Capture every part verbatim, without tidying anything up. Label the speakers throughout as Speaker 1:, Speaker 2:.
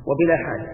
Speaker 1: وبلا حاجة،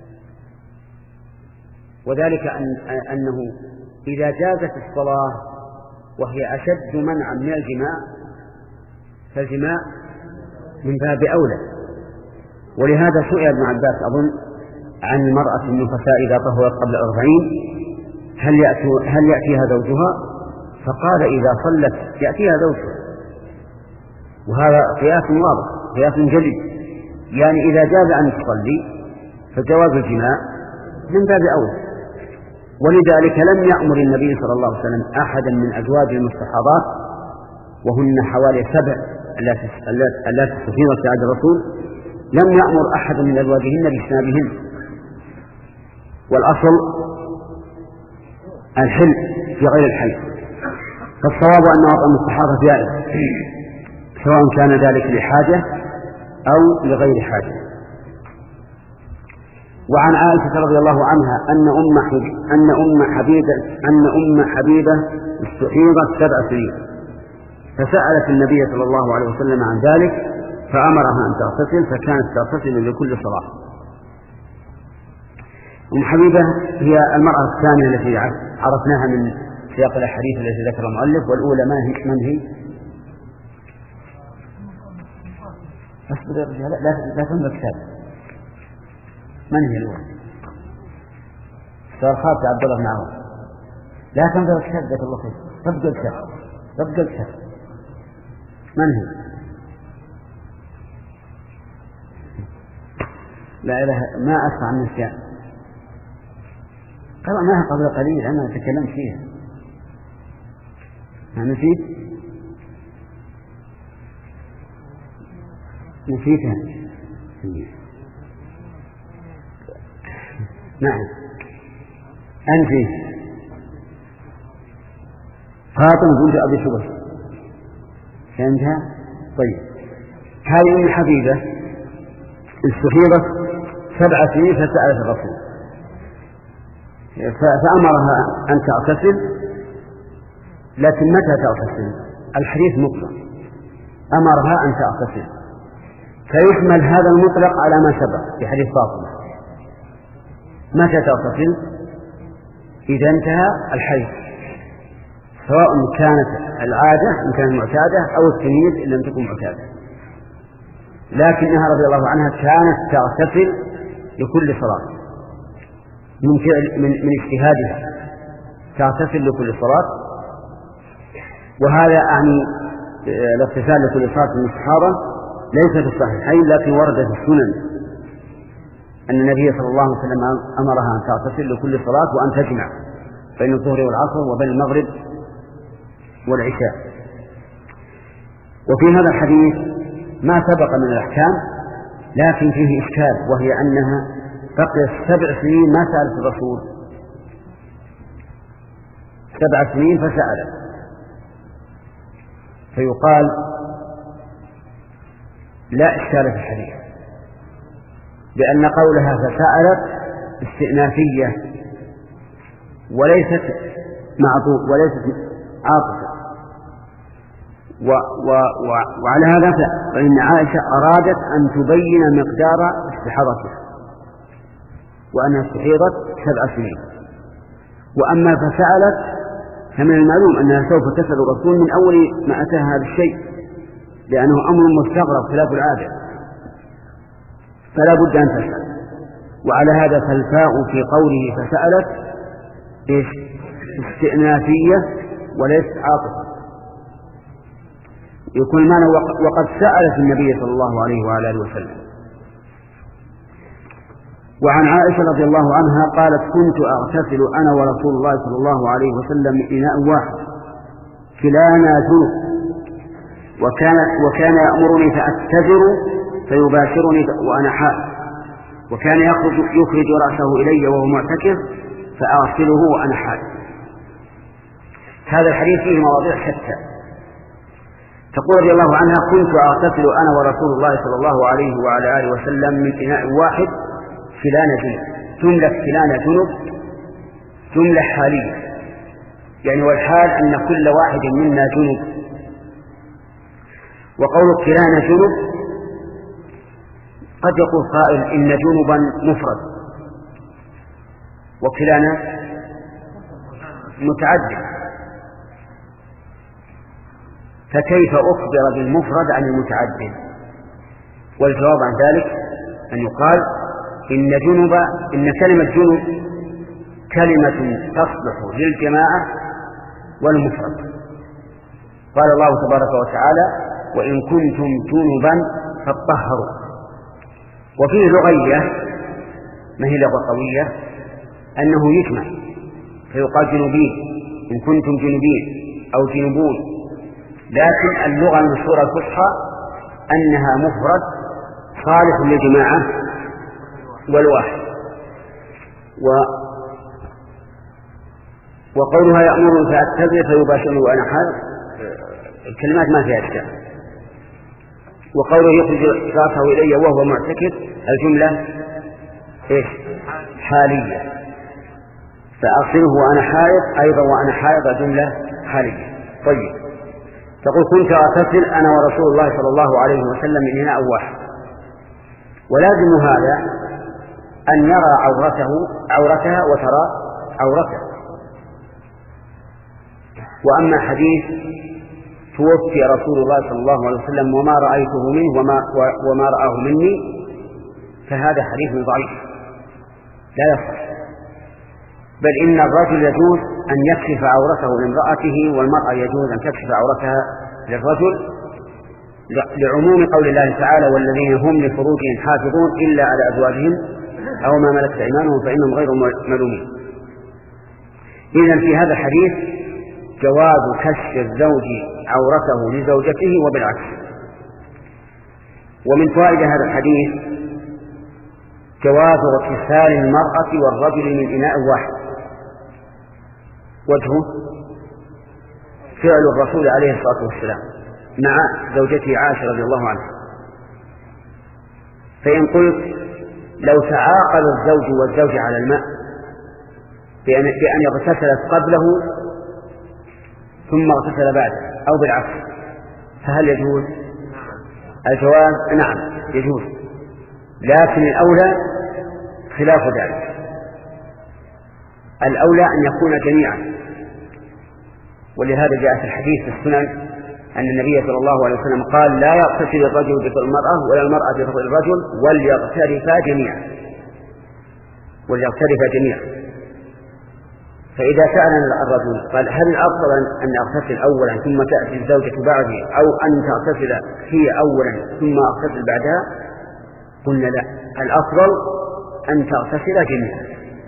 Speaker 1: وذلك أن أنه إذا جازت الصلاة وهي أشد منعا من الجماع فالجماع من باب أولى. ولهذا سئل ابن عباس أظن عن المرأة النفساء إذا طهرت قبل أربعين هل يأتي هل يأتيها زوجها؟ فقال إذا صلت يأتيها زوجها، وهذا قياس واضح قياس جلي، يعني إذا جاز أن تصلي فجواز الجماع من باب أولى. ولذلك لم يأمر النبي صلى الله عليه وسلم أحدا من أزواجه المستحاضات وهن حوالي سبع التي استفيضت في عهد الرسول، لم يأمر أحد من أزواجهن باجتنابهن، والأصل الحل في غير الحي. فالصواب أن وطأ المستحاضة جائز سواء كان ذلك لحاجة أو لغير حاجة. وعن عائشة رضي الله عنها أن أم أن أم حبيبة أن أم حبيبة استحيضت سبع سنين فسألت النبي صلى الله عليه وسلم عن ذلك فأمرها أن تغتسل، فكانت تغتسل لكل صلاة. أم حبيبة هي المرأة الثانية التي عرفناها من سياق الأحاديث التي ذكر المؤلف، والأولى من هي؟ لا لا لا تنظر كتاب. من هي الأولى؟ صار خاطئ عبد الله بن عوف. لا تنظر الكتاب ذاك الله خير. ربق الكتاب ربق الكتاب. من هي؟ لا إله ما أسمع من النسيان. قرأناها قبل قليل أنا تكلمت فيها. ما نسيت؟ نسيتها. نعم أنت فاطمة بنت أبي شبش فهمتها؟ طيب هذه أم حبيبة استحيضت سبع سنين فسألت الرسول فأمرها أن تغتسل، لكن متى تغتسل؟ الحديث مطلق، أمرها أن تغتسل، فيحمل هذا المطلق على ما سبق في حديث فاطمة. متى تغتسل؟ إذا انتهى الحيض، سواء كانت العادة إن كانت معتادة أو التمييز إن لم تكن معتادة. لكنها رضي الله عنها كانت تغتسل لكل صلاة من فعل من, من اجتهادها، تغتسل لكل صلاة. وهذا يعني الاغتسال لكل صلاة من الصحابة ليس في الصحيحين، لكن ورد في السنن أن النبي صلى الله عليه وسلم أمرها أن تغتسل لكل صلاة وأن تجمع بين الظهر والعصر وبين المغرب والعشاء. وفي هذا الحديث ما سبق من الأحكام، لكن فيه إشكال، وهي أنها بقيت سبع سنين ما سألت الرسول، سبع سنين فسألت، فيقال لا إشكال في الحديث، لأن قولها فسألت استئنافية وليست معطوف وليست عاطفة. و و و وعلى هذا فإن عائشة أرادت أن تبين مقدار استحاضتها وأنها استحيضت سبع سنين. وأما فسألت فمن المعلوم أنها سوف تسأل الرسول من أول ما أتاها هذا الشيء، لأنه أمر مستغرب خلاف العادة، فلا بد أن تسأل. وعلى هذا فالفاء في قوله فسألت إيش؟ استئنافية وليست عاطفة، يكون معنى وقد سألت النبي صلى الله عليه وعلى آله وسلم. وعن عائشة رضي الله عنها قالت كنت أغتسل أنا ورسول الله صلى الله عليه وسلم من إناء واحد كلانا جنب، وكان وكان يأمرني فأتذر فيباشرني وأنا حائض، وكان يخرج يخرج رأسه إلي وهو معتكف فأغسله وأنا حائض. هذا الحديث فيه مواضيع شتى. تقول رضي الله عنها كنت أغتسل أنا ورسول الله صلى الله عليه وعلى آله وسلم من إناء واحد كلانا جنب. جملة كلانا جنب جملة حالية، يعني والحال أن كل واحد منا جنب. وقول كلانا جنب قد يقول قائل إن جنبا مفرد وكلانا متعدد، فكيف أخبر بالمفرد عن المتعدد؟ والجواب عن ذلك أن يقال إن جنب إن كلمة جنب كلمة تصلح للجماعة والمفرد. قال الله تبارك وتعالى وإن كنتم جنبا فاطهروا. وفيه لغية ما هي لغة قوية أنه يجمع فيقال جنوبين إن كنتم جنوبين أو جنوبون، لكن اللغة المشهورة الفصحى أنها مفرد صالح للجماعة والواحد. و وقولها يأمر فأتبع فيباشر وأنا حال الكلمات ما فيها أشكال. وقوله يخرج رأسه إلي وهو معتكف الجملة إيش؟ حالية، فأغسله وأنا حائض أيضا وأنا حائض جملة حالية. طيب، تقول كنت أغتسل أنا ورسول الله صلى الله عليه وسلم من إناء واحد، ولازم هذا أن يرى عورته عورتها وترى عورته. وأما حديث توفي رسول الله صلى الله عليه وسلم وما رأيته منه وما, وما رآه مني، فهذا حديث ضعيف لا يصح، بل إن الرجل يجوز أن يكشف عورته لامرأته، والمرأة يجوز أن تكشف عورتها للرجل، لعموم قول الله تعالى والذين هم لفروجهم حافظون إلا على أزواجهم أو ما ملكت أيمانهم فإنهم غير ملومين. إذن في هذا الحديث جواز كشف الزوج عورته لزوجته وبالعكس. ومن فوائد هذا الحديث جواز اغتسال المرأة والرجل من إناء واحد. وجهه فعل الرسول عليه الصلاة والسلام مع زوجته عائشة رضي الله عنها. فإن قلت لو تعاقل الزوج والزوج على الماء بأن, بأن يغتسلت قبله ثم اغتسل بعده أو بالعكس فهل يجوز؟ الجواز نعم يجوز، لكن الأولى خلاف ذلك. الأولى أن يكون جميعا، ولهذا جاء في الحديث في السنن أن النبي صلى الله عليه وسلم قال لا يغتسل الرجل بفضل المرأة ولا المرأة بفضل الرجل وليغترفا جميعا وليغترفا جميعا. فإذا سأل الرجل قال هل الأفضل أن أغتسل أولا ثم تأتي الزوجة بعدي أو أن تغتسل هي أولا ثم أغتسل بعدها؟ قلنا لا، الأفضل أن تغتسل جميعا،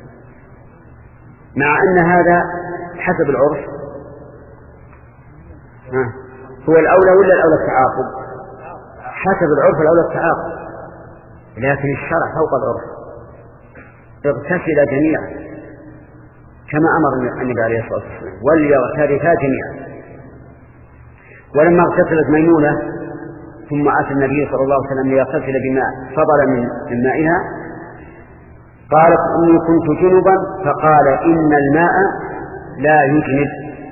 Speaker 1: مع أن هذا حسب العرف ها هو الأولى ولا الأولى التعاقب؟ حسب العرف الأولى التعاقب، لكن الشرع فوق العرف، اغتسل جميعا كما أمر النبي عليه الصلاة والسلام وليغترفا جميعا. ولما اغتسلت ميمونة ثم أتى النبي صلى الله عليه وسلم ليغتسل بماء فضل من مائها قالت إني كنت جنبا فقال إن الماء لا يجنب،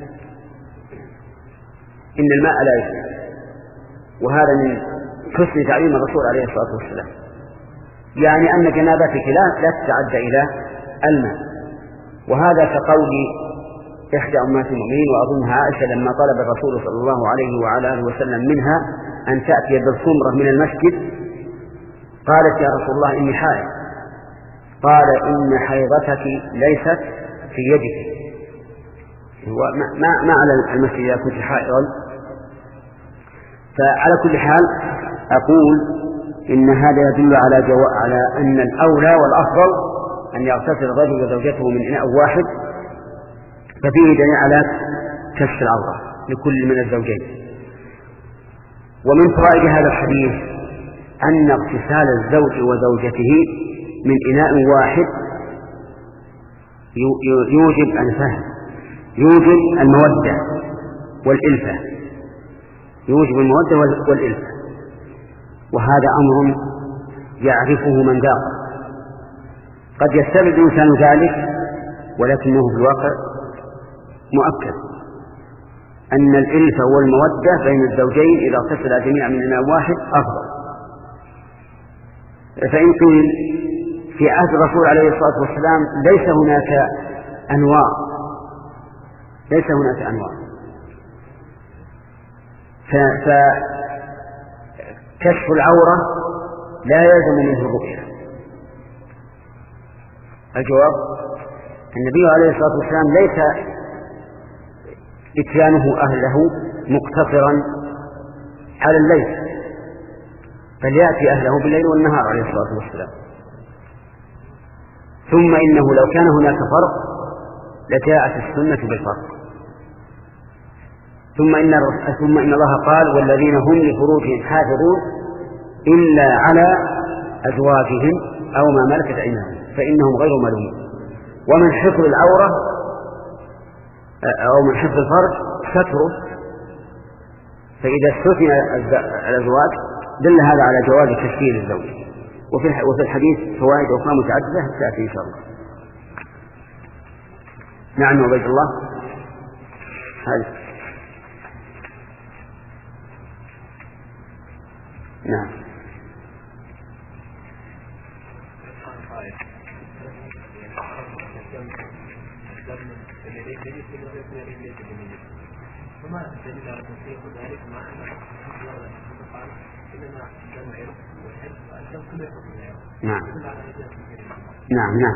Speaker 1: إن الماء لا يجنب، وهذا من حسن تعليم الرسول عليه الصلاة والسلام، يعني أن جنابتك لا لا تتعدى إلى الماء. وهذا كقول إحدى أمهات المؤمنين وأظنها عائشة لما طلب الرسول صلى الله عليه وعلى آله وسلم منها أن تأتي بالخمرة من المسجد قالت يا رسول الله إني حائض، قال إن حيضتك ليست في يدك، ما ما على المسجد إذا كنت حائضا. فعلى كل حال أقول إن هذا يدل على جو... على أن الأولى والأفضل أن يغتسل الرجل وزوجته من إناء واحد، ففيه دليل على كشف العورة لكل من الزوجين. ومن فوائد هذا الحديث أن اغتسال الزوج وزوجته من إناء واحد يوجب الفهم، يوجب المودة والإلفة، يوجب المودة والإلفة، وهذا أمر يعرفه من ذاق. قد يستبعد الإنسان ذلك ولكنه في الواقع مؤكد أن الإلفة والمودة بين الزوجين إذا اغتسلا جميعا من إناء واحد أفضل. فإن قيل في عهد الرسول عليه الصلاة والسلام ليس هناك أنواع ليس هناك أنواع فكشف العورة لا يلزم منه الرؤية. الجواب النبي عليه الصلاة والسلام ليس إتيانه أهله مقتصرا على الليل، بل يأتي أهله بالليل والنهار عليه الصلاة والسلام. ثم إنه لو كان هناك فرق لجاءت السنة بالفرق. ثم إن, ثم إن الله قال والذين هم لفروجهم حافظون إلا على أزواجهم أو ما ملكت أيمانهم فإنهم غير ملومين. ومن حفظ العورة أو من حفظ الفرج ستره، فإذا استثنى الأزواج دل هذا على جواز تشكيل الزوج. وفي الحديث فوائد أخرى متعددة تأتي إن شاء الله. نعم عبيد الله. هذا نعم.
Speaker 2: وما الدليل على تصديق ذلك مع أن قال إنما الدم عرق والعرق والدم كله يخرج من العرق.
Speaker 1: نعم نعم نعم.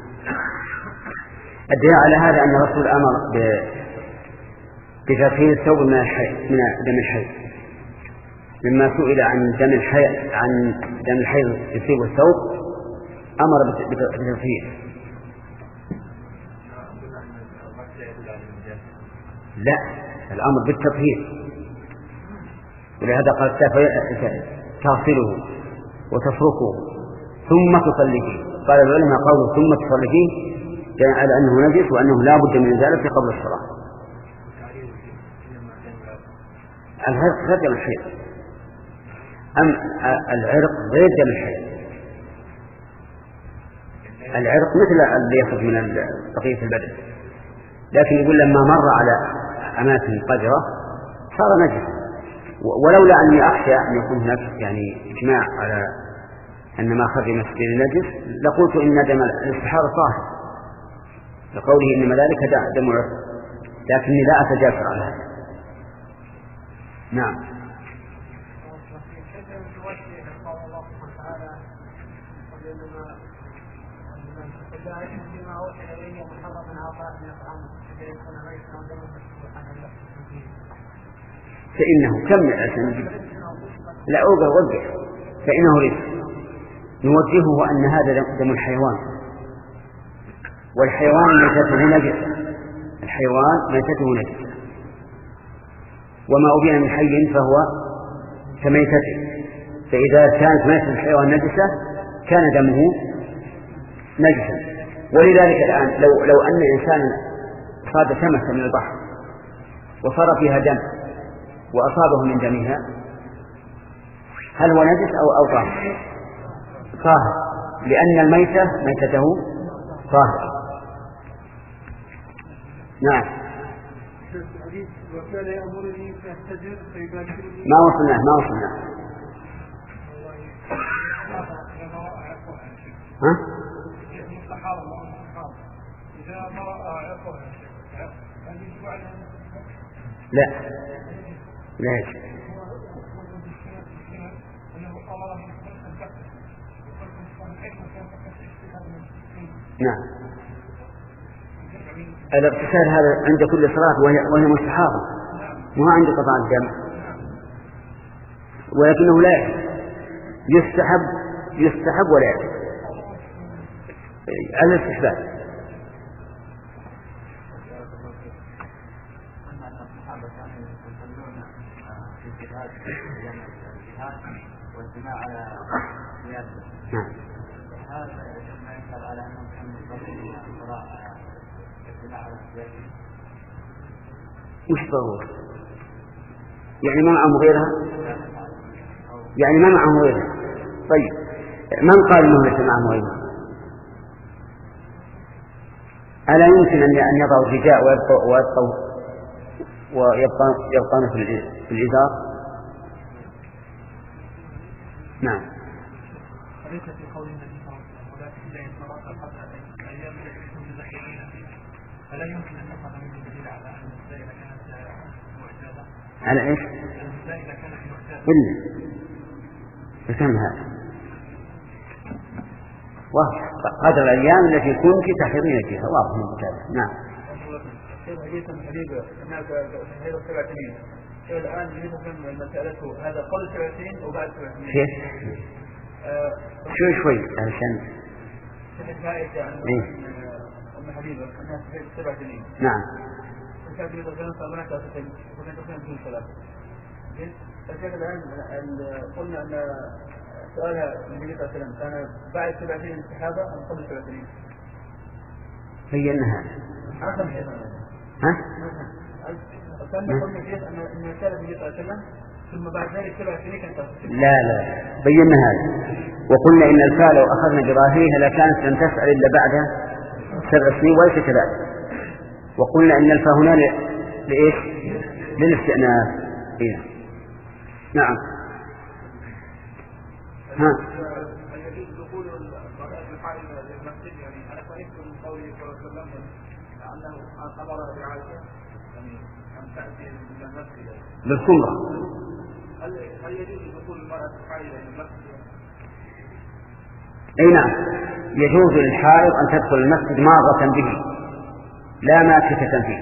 Speaker 1: الدليل على هذا أن الرسول أمر بتطهير الثوب من من دم الحيض، لما سئل عن دم الحيض عن دم الحيض يصيب الثوب أمر بتطهيره. لا، الأمر بالتطهير، ولهذا قال تغسله وتفركه ثم تصلي فيه. قال العلماء قالوا ثم تصلي فيه يعني على أنه نجس وأنه لا بد من ذلك قبل الصلاة. العرق غير دم الحيض، أم العرق غير دم الحيض. العرق مثل اللي يخرج من بقية البدن، لكن يقول لما مر على أماكن قذرة صار نجسا. ولولا أني أخشى أن يكون هناك يعني إجماع على أن ما خرج من السبيل نجس لقلت إن دم الاستحاضة طاهر لقوله إنما ذلك دم عرق، لكني لا أتجاسر على هذا. نعم. فإنه كم عشان لا أوقع وقع فإنه رزق نوجهه أن هذا دم الحيوان، والحيوان ميتته نجسة، الحيوان ميتته نجسة، وما أبين من حي فهو كميتته، فإذا كانت ميتة الحيوان نجسة كان دمه نجسا. ولذلك الآن لو, لو أن إنسانا صاد سمكة من البحر وصار فيها دم وأصابه من دمها هل هو نجس أو أو طاهر؟ طاهر، لأن الميتة ميتته طاهر. نعم. ما وصلنا ما وصلنا ها؟ لا لا نعم. الاغتسال هذا عند كل صلاة وهي, وهي مستحاضة وما عند قطع الدم، ولكنه لا يستحب يستحب ولا يجب على الاستحباب. نعم. مش ضروري يعني ما معه غيرها، يعني ما معه غيرها. طيب من قال انه ليس معه غيرها؟ ألا يمكن أن يضع الرداء ويبقى ويبقى يبقى في الإزار؟ نعم.
Speaker 2: وليس في قول النبي صلى الله عليه وسلم ولكن إذا انصرف قبل الأيام التي كنت ذكرين فيها فلا يمكن أن يقع من الدليل على أن النساء إذا كانت معتادة.
Speaker 1: على إيش؟
Speaker 2: النساء إذا كانت معتادة.
Speaker 1: إلا فكم هذا؟ قدر الأيام التي كنت تحرمين فيها واضح من كتابه. نعم.
Speaker 2: حديثا حبيبة هناك هذا سبع سنين الآن يريد من مسألته هذا قبل سبع سنين وبعد سبع سنين.
Speaker 1: كيف؟ آه شوي شوي علشان.
Speaker 2: الفائدة عن أم حبيبة أنها سبع سنين.
Speaker 1: نعم.
Speaker 2: الفائدة إذا كانت صابرة ثلاثة وكانت تكون في ثلاثة. الشيخ الآن قلنا أن سؤالها النبي صلى الله عليه وسلم كان بعد سبع سنين الصحابة أم قبل سبع سنين؟
Speaker 1: بينها. ها؟
Speaker 2: كان قلنا فيه أن أن كان النبي صلى الله عليه وسلم ثم بعد ذلك سبع سنين كانت.
Speaker 1: لا لا بينا هذا وقلنا إن الفاء لو أخذنا بظاهرها لكانت لم تسأل إلا بعد سبع سنين وليس كذلك. وقلنا إن الفاء هنا لإيش؟ للاستئناف. إيه. نعم. ها. بالخمرة.
Speaker 2: هل يجوز دخول المرأة الحائضة إلى المسجد؟
Speaker 1: أي نعم يجوز للحائض أن تدخل المسجد مارة به لا ماكثة فيه.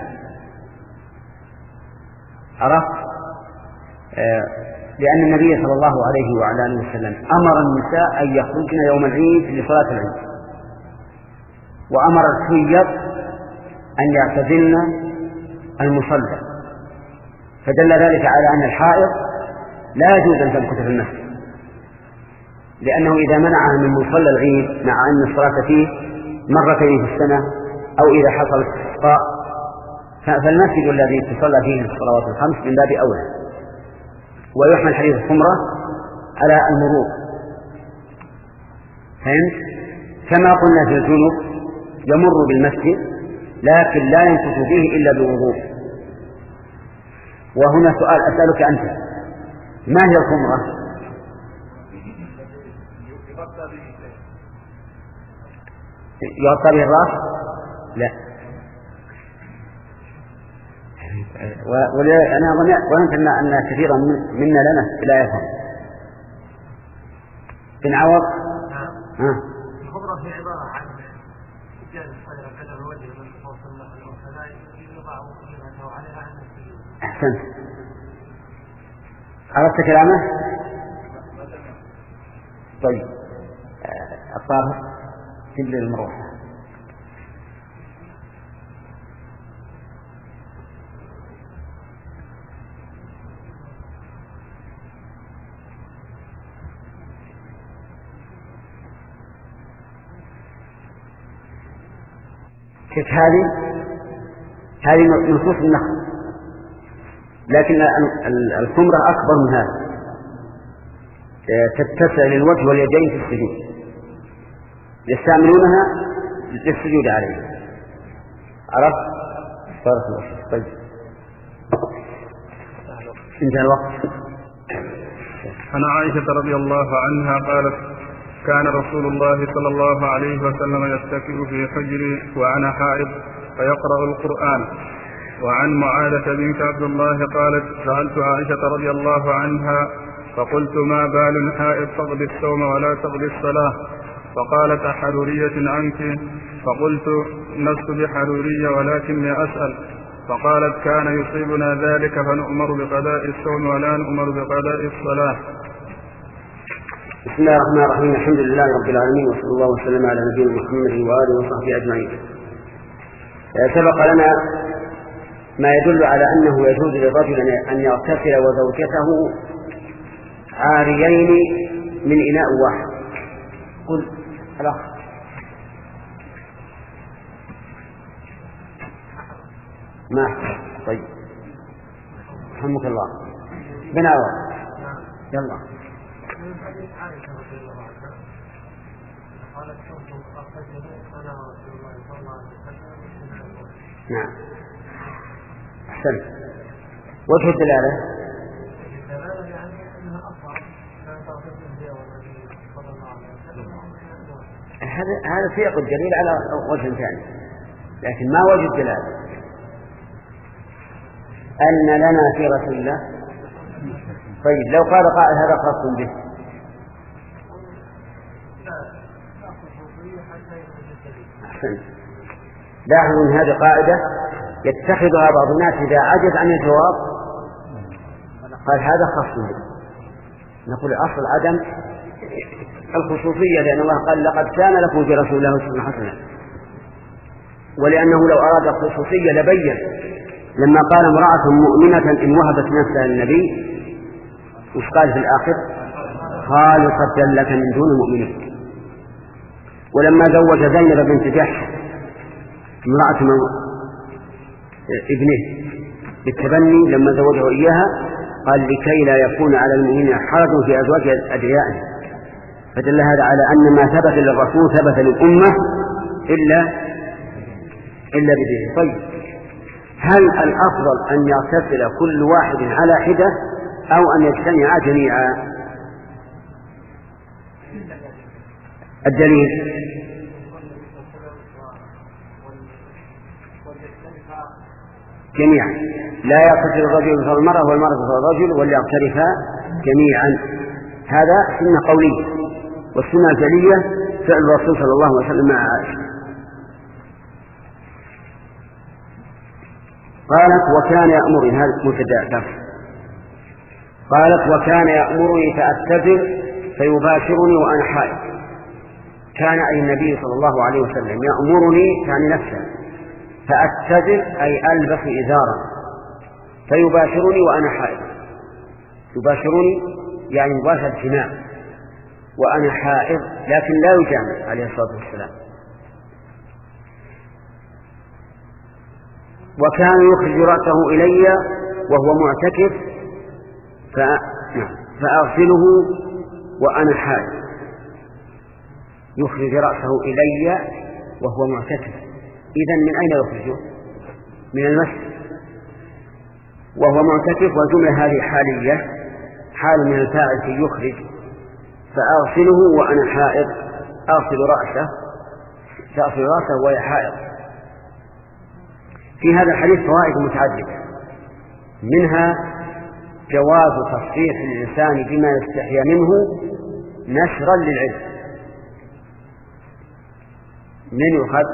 Speaker 1: عرفت؟ آه لأن النبي صلى الله عليه وعلى آله وسلم أمر النساء أن يخرجن يوم العيد لصلاة العيد وأمر الحيض أن يعتزلن المصلى فدل ذلك على أن الحائض لا يجوز أن تمكث في المسجد لأنه إذا منعها من مصلى العيد مع أن الصلاة فيه مرتين في السنة أو إذا حصل استسقاء فالمسجد الذي تصلى فيه الصلوات الخمس من باب أولى. ويحمل حديث الخمرة على المرور. فهمت؟ كما قلنا في الجنوب يمر بالمسجد لكن لا ينفث فيه إلا بوضوء. وهنا سؤال أسألك أنت ما هي الخمرة؟ يغطى به الرأس؟ لا. وأنا ظننت أن كثيرا منا لنا لا يفهم. بن عوض.
Speaker 2: ها. الخمرة هي عبارة عن إجازة صغيرة كذا الوجه من صلى الله عليه وسلم يضع قيمته عليها عن السجود.
Speaker 1: أحسنت. عرفت كلامه؟ طيب. الطاهر تبلي المروحة. كيف هذه؟ هذه نصوص النخل لكن الخمرة أكبر من هذا تتسع للوجه واليدين في السجود يستعملونها للسجود عليه. عرفت؟ بارك الله. طيب انتهى الوقت.
Speaker 3: عن عائشة رضي الله عنها قالت كان رسول الله صلى الله عليه وسلم يتكئ في حجري وأنا حائض فيقرأ القرآن. وعن معاذة بنت عبد الله قالت سألت عائشة رضي الله عنها فقلت ما بال حائض تقضي الصوم ولا تقضي الصلاة فقالت أحرورية أنت؟ فقلت لست بحرورية ولكني أسأل. فقالت كان يصيبنا ذلك فنؤمر بقضاء الصوم ولا نؤمر بقضاء الصلاة.
Speaker 1: بسم الله الرحمن الرحيم. الحمد لله رب العالمين وصلى الله وسلم على نبينا محمد وآله وصحبه أجمعين. سبق لنا ما يدل على أنه يجوز للرجل أن يغتسل وزوجته عاريين من إناء واحد. قل الأخ. ما طيب رحمك الله. بن عوض يلا. نعم أحسن. وجه الدلالة هذا هذا سياق الدليل على وجه ثاني، لكن ما وجه الدلالة أن لنا في رسول الله. طيب لو قال قائل هذا خاص به، أحسن. لاحظوا أن هذه قاعدة يتخذها بعض الناس إذا عجز عن الجواب قال هذا خاص به. نقول أصل عدم الخصوصية، لأن الله قال لقد كان لكم في رسول الله أسوة حسنة، ولأنه لو أراد الخصوصية لبين لما قال امرأة مؤمنة إن وهبت نفسها للنبي وش قال في الآخر؟ خالصة لك من دون المؤمنين. ولما زوج زينب بنت جحش امرأة ابنه بالتبني لما زوجه إياها قال لكي لا يكون على المؤمنين حرج في أزواج أدعيائهم، فدل هذا على أن ما ثبت للرسول ثبت للأمة إلا إلا بديه. طيب هل الأفضل أن يغتسل كل واحد على حدة أو أن يجتمع جميعا؟ الدليل جميعا، لا يغتسل الرجل مثل المرأة والمرأة مثل الرجل وليغترفا جميعا. هذا سنة قولية، والسنة الفعلية فعل الرسول صلى الله عليه وسلم مع عائشة. قالت وكان يأمرني، هذا مبتدأ، قالت وكان يأمرني فأتبر فيباشرني وأنا حائض. كان أي النبي صلى الله عليه وسلم يأمرني يعني نفسه، فأتبر أي ألبس إزارا، فيباشرني وأنا حائض. يباشرني يعني مباشرة جماع وأنا حائض، لكن لا يجامع عليه الصلاة والسلام. وكان يخرج رأسه إلي وهو معتكف فأغسله وأنا حائض. يخرج رأسه إلي وهو معتكف، إذن من أين يخرجه؟ من المسجد وهو معتكف، والجملة هذه حالية، حال من الفاعل في يخرج. فأغسله وأنا حائض، أغسل رأسه، تغسل رأسه وهي حائض. في هذا الحديث فوائد متعددة، منها جواز تصحيح الإنسان بما يستحيا منه نشرا للعلم. من يؤخذ؟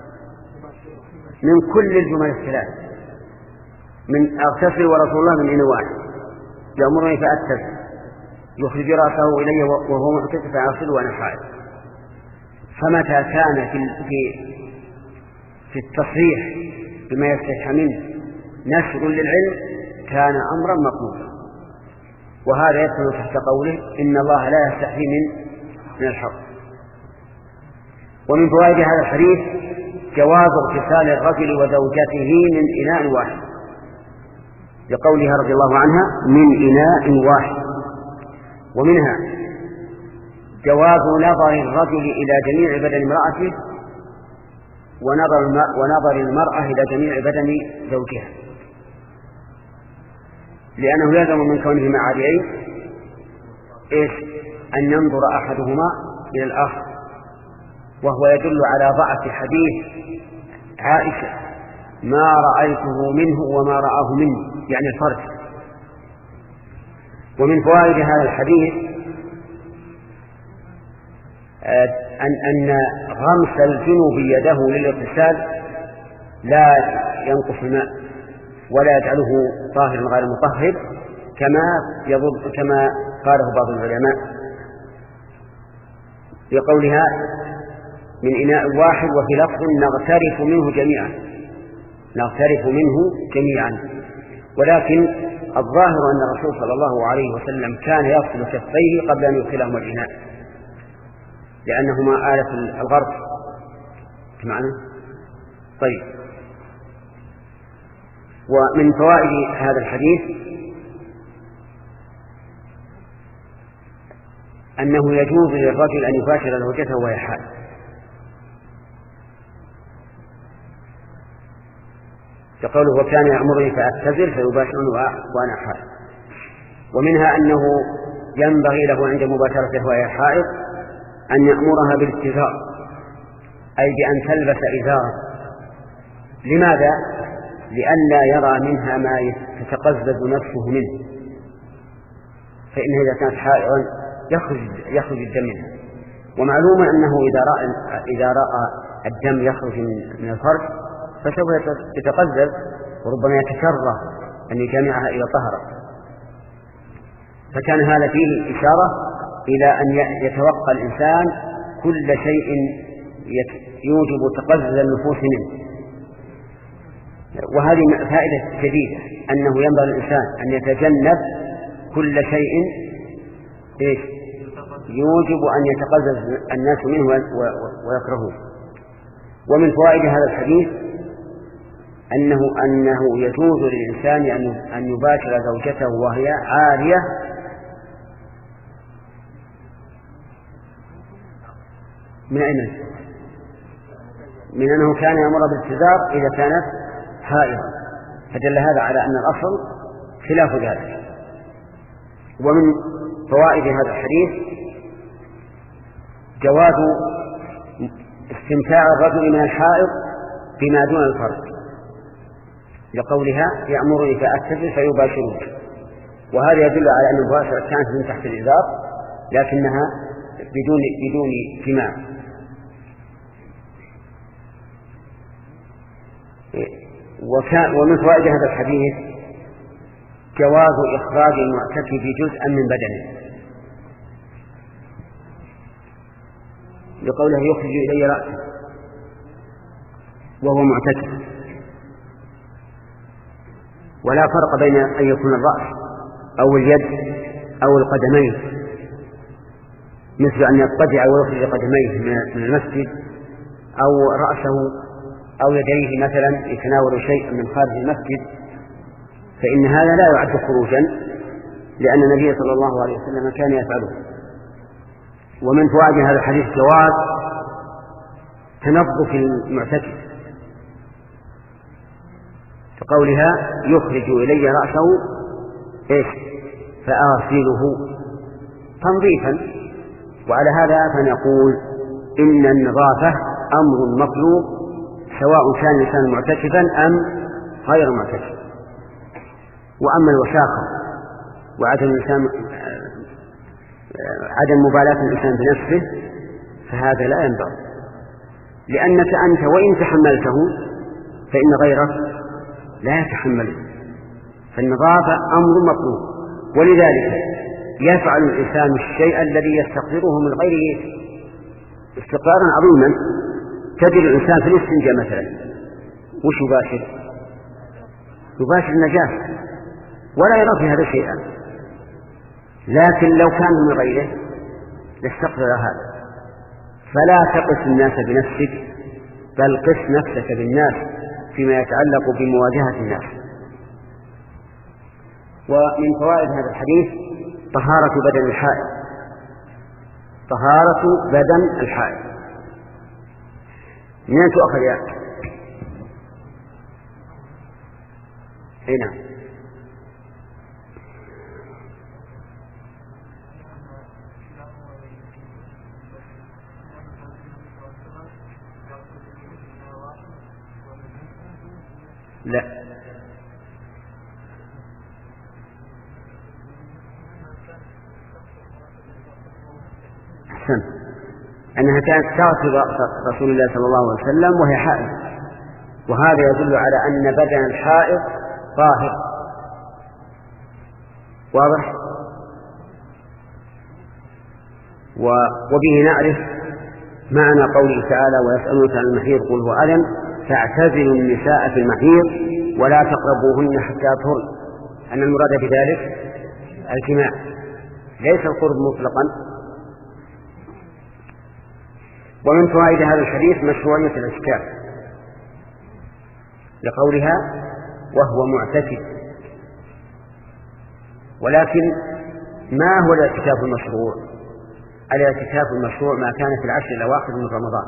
Speaker 1: من كل الجمل الثلاث، من أغتسل ورسول الله من إن واحد، يأمرني فأتسل، يخرج رأسه إلي وهو معتكف فأغسل وأنا حائض. فمتى كان في في التصحيح بما يستحيا منه نشر للعلم كان أمرا مقبولا، وهذا يدخل تحت قوله إن الله لا يستحي من من الحق. ومن فوائد هذا الحديث جواز اغتسال الرجل وزوجته من إناء واحد، لقولها رضي الله عنها من إناء واحد. ومنها جواز نظر الرجل إلى جميع بدن امرأته ونظر ونظر المرأة إلى جميع بدن زوجها، لأنه يلزم من كونهما عاريين إيش؟ أن ينظر أحدهما إلى الآخر، وهو يدل على ضعف حديث عائشة ما رأيته منه وما رآه مني، يعني الفرج. ومن فوائد هذا الحديث أن أن غمس الجنوب يده للاغتسال لا ينقص الماء ولا يجعله طاهرا غير مطهر كما يضر كما قاله بعض العلماء في قولها من إناء واحد، وفي لفظ نغترف منه جميعا، نغترف منه جميعا. ولكن الظاهر أن الرسول صلى الله عليه وسلم كان يغسل كفيه قبل أن يدخلهما الإناء، لأنهما آلة الغرب معنا. طيب، ومن فوائد هذا الحديث أنه يجوز للرجل أن يباشر زوجته وهي حائض، كقوله وكان يأمرني فأعتذر فيباشرني وأنا حائض. ومنها أنه ينبغي له عند مباشرته وهي حائض أن يأمرها بالاتزار أي بأن تلبس إزارا. لماذا؟ لئلا يرى منها ما تتقزز نفسه منه، فإنه إذا كانت حائضا يخرج, يخرج الدم منها. ومعلوم أنه إذا رأى, إذا رأى الدم يخرج من الفرج فسوف يتقزز وربما يتكره أن يجامعها إلى طهرة. فكان هذا فيه إشارة إلى أن يتوقع الإنسان كل شيء يوجب تقزز النفوس منه. وهذه فائدة جديدة، أنه ينبغي الإنسان أن يتجنب كل شيء إيش يوجب أن يتقزز الناس منه ويكرهوه. ومن فوائد هذا الحديث أنه, أنه يجوز للإنسان أن يباشر زوجته وهي عارية من أين؟ من أنه كان يأمر بالابتذار إذا كانت حائضا، فدل هذا على أن الأصل خلاف ذلك. ومن فوائد هذا الحديث جواز استمتاع الرجل من الحائض بما دون الفرج، لقولها يأمرني فأتزل فيباشرون، وهذا يدل على أن المباشرة كانت من تحت الإزار لكنها بدون بدون جماع. وكان ومن فوائد هذا الحديث جواز إخراج المعتكف جزءا من بدنه، لقوله يخرج إلي رأسه وهو معتكف. ولا فرق بين أن يكون الرأس أو اليد أو القدمين، مثل أن يضطجع ويخرج قدميه من المسجد أو رأسه أو يديه مثلا يتناول شيء من خارج المسجد، فإن هذا لا يعد خروجا، لأن النبي صلى الله عليه وسلم كان يفعله. ومن فوائد هذا الحديث جواز تنظف المعتكف، فقولها يخرج إلي رأسه إيش فأغسله تنظيفا. وعلى هذا فنقول إن النظافة أمر مطلوب سواء كان الإنسان معتكفا أم غير معتكف. وأما الوساخة وعدم الإنسان عدم مبالاة الإنسان بنفسه فهذا لا ينبغي، لأنك أنت وإن تحملته فإن غيرك لا يتحمله. فالنظافة أمر مطلوب، ولذلك يفعل الإنسان الشيء الذي يستقدره من غيره استقرارا عظيما. تجد الإنسان في الاستنجاء مثلا وش يباشر؟ يباشر النجاسة ولا يرى في هذا شيئا، لكن لو كان من غيره لاستقدر هذا. فلا تقس الناس بنفسك، بل قس نفسك بالناس فيما يتعلق بمواجهة الناس. ومن فوائد هذا الحديث طهارة بدن الحائض، طهارة بدن الحائض. من أين تؤخذ يا هنا؟ لا، أحسن، أنها كانت تغسل رسول الله صلى الله عليه وسلم وهي حائض، وهذا يدل على أن بدن الحائض طاهر. واضح؟ وبه نعرف معنى قوله تعالى ويسألونك عن المحيض قل هو أذى فاعتزلوا النساء في المحيض ولا تقربوهن حتى يطهرن، أن المراد بذلك الجماع ليس القرب مطلقا. ومن فوائد هذا الحديث مشروعية الاعتكاف، لقولها وهو معتكف. ولكن ما هو الاعتكاف المشروع؟ الاعتكاف المشروع ما كان في العشر الأواخر من رمضان،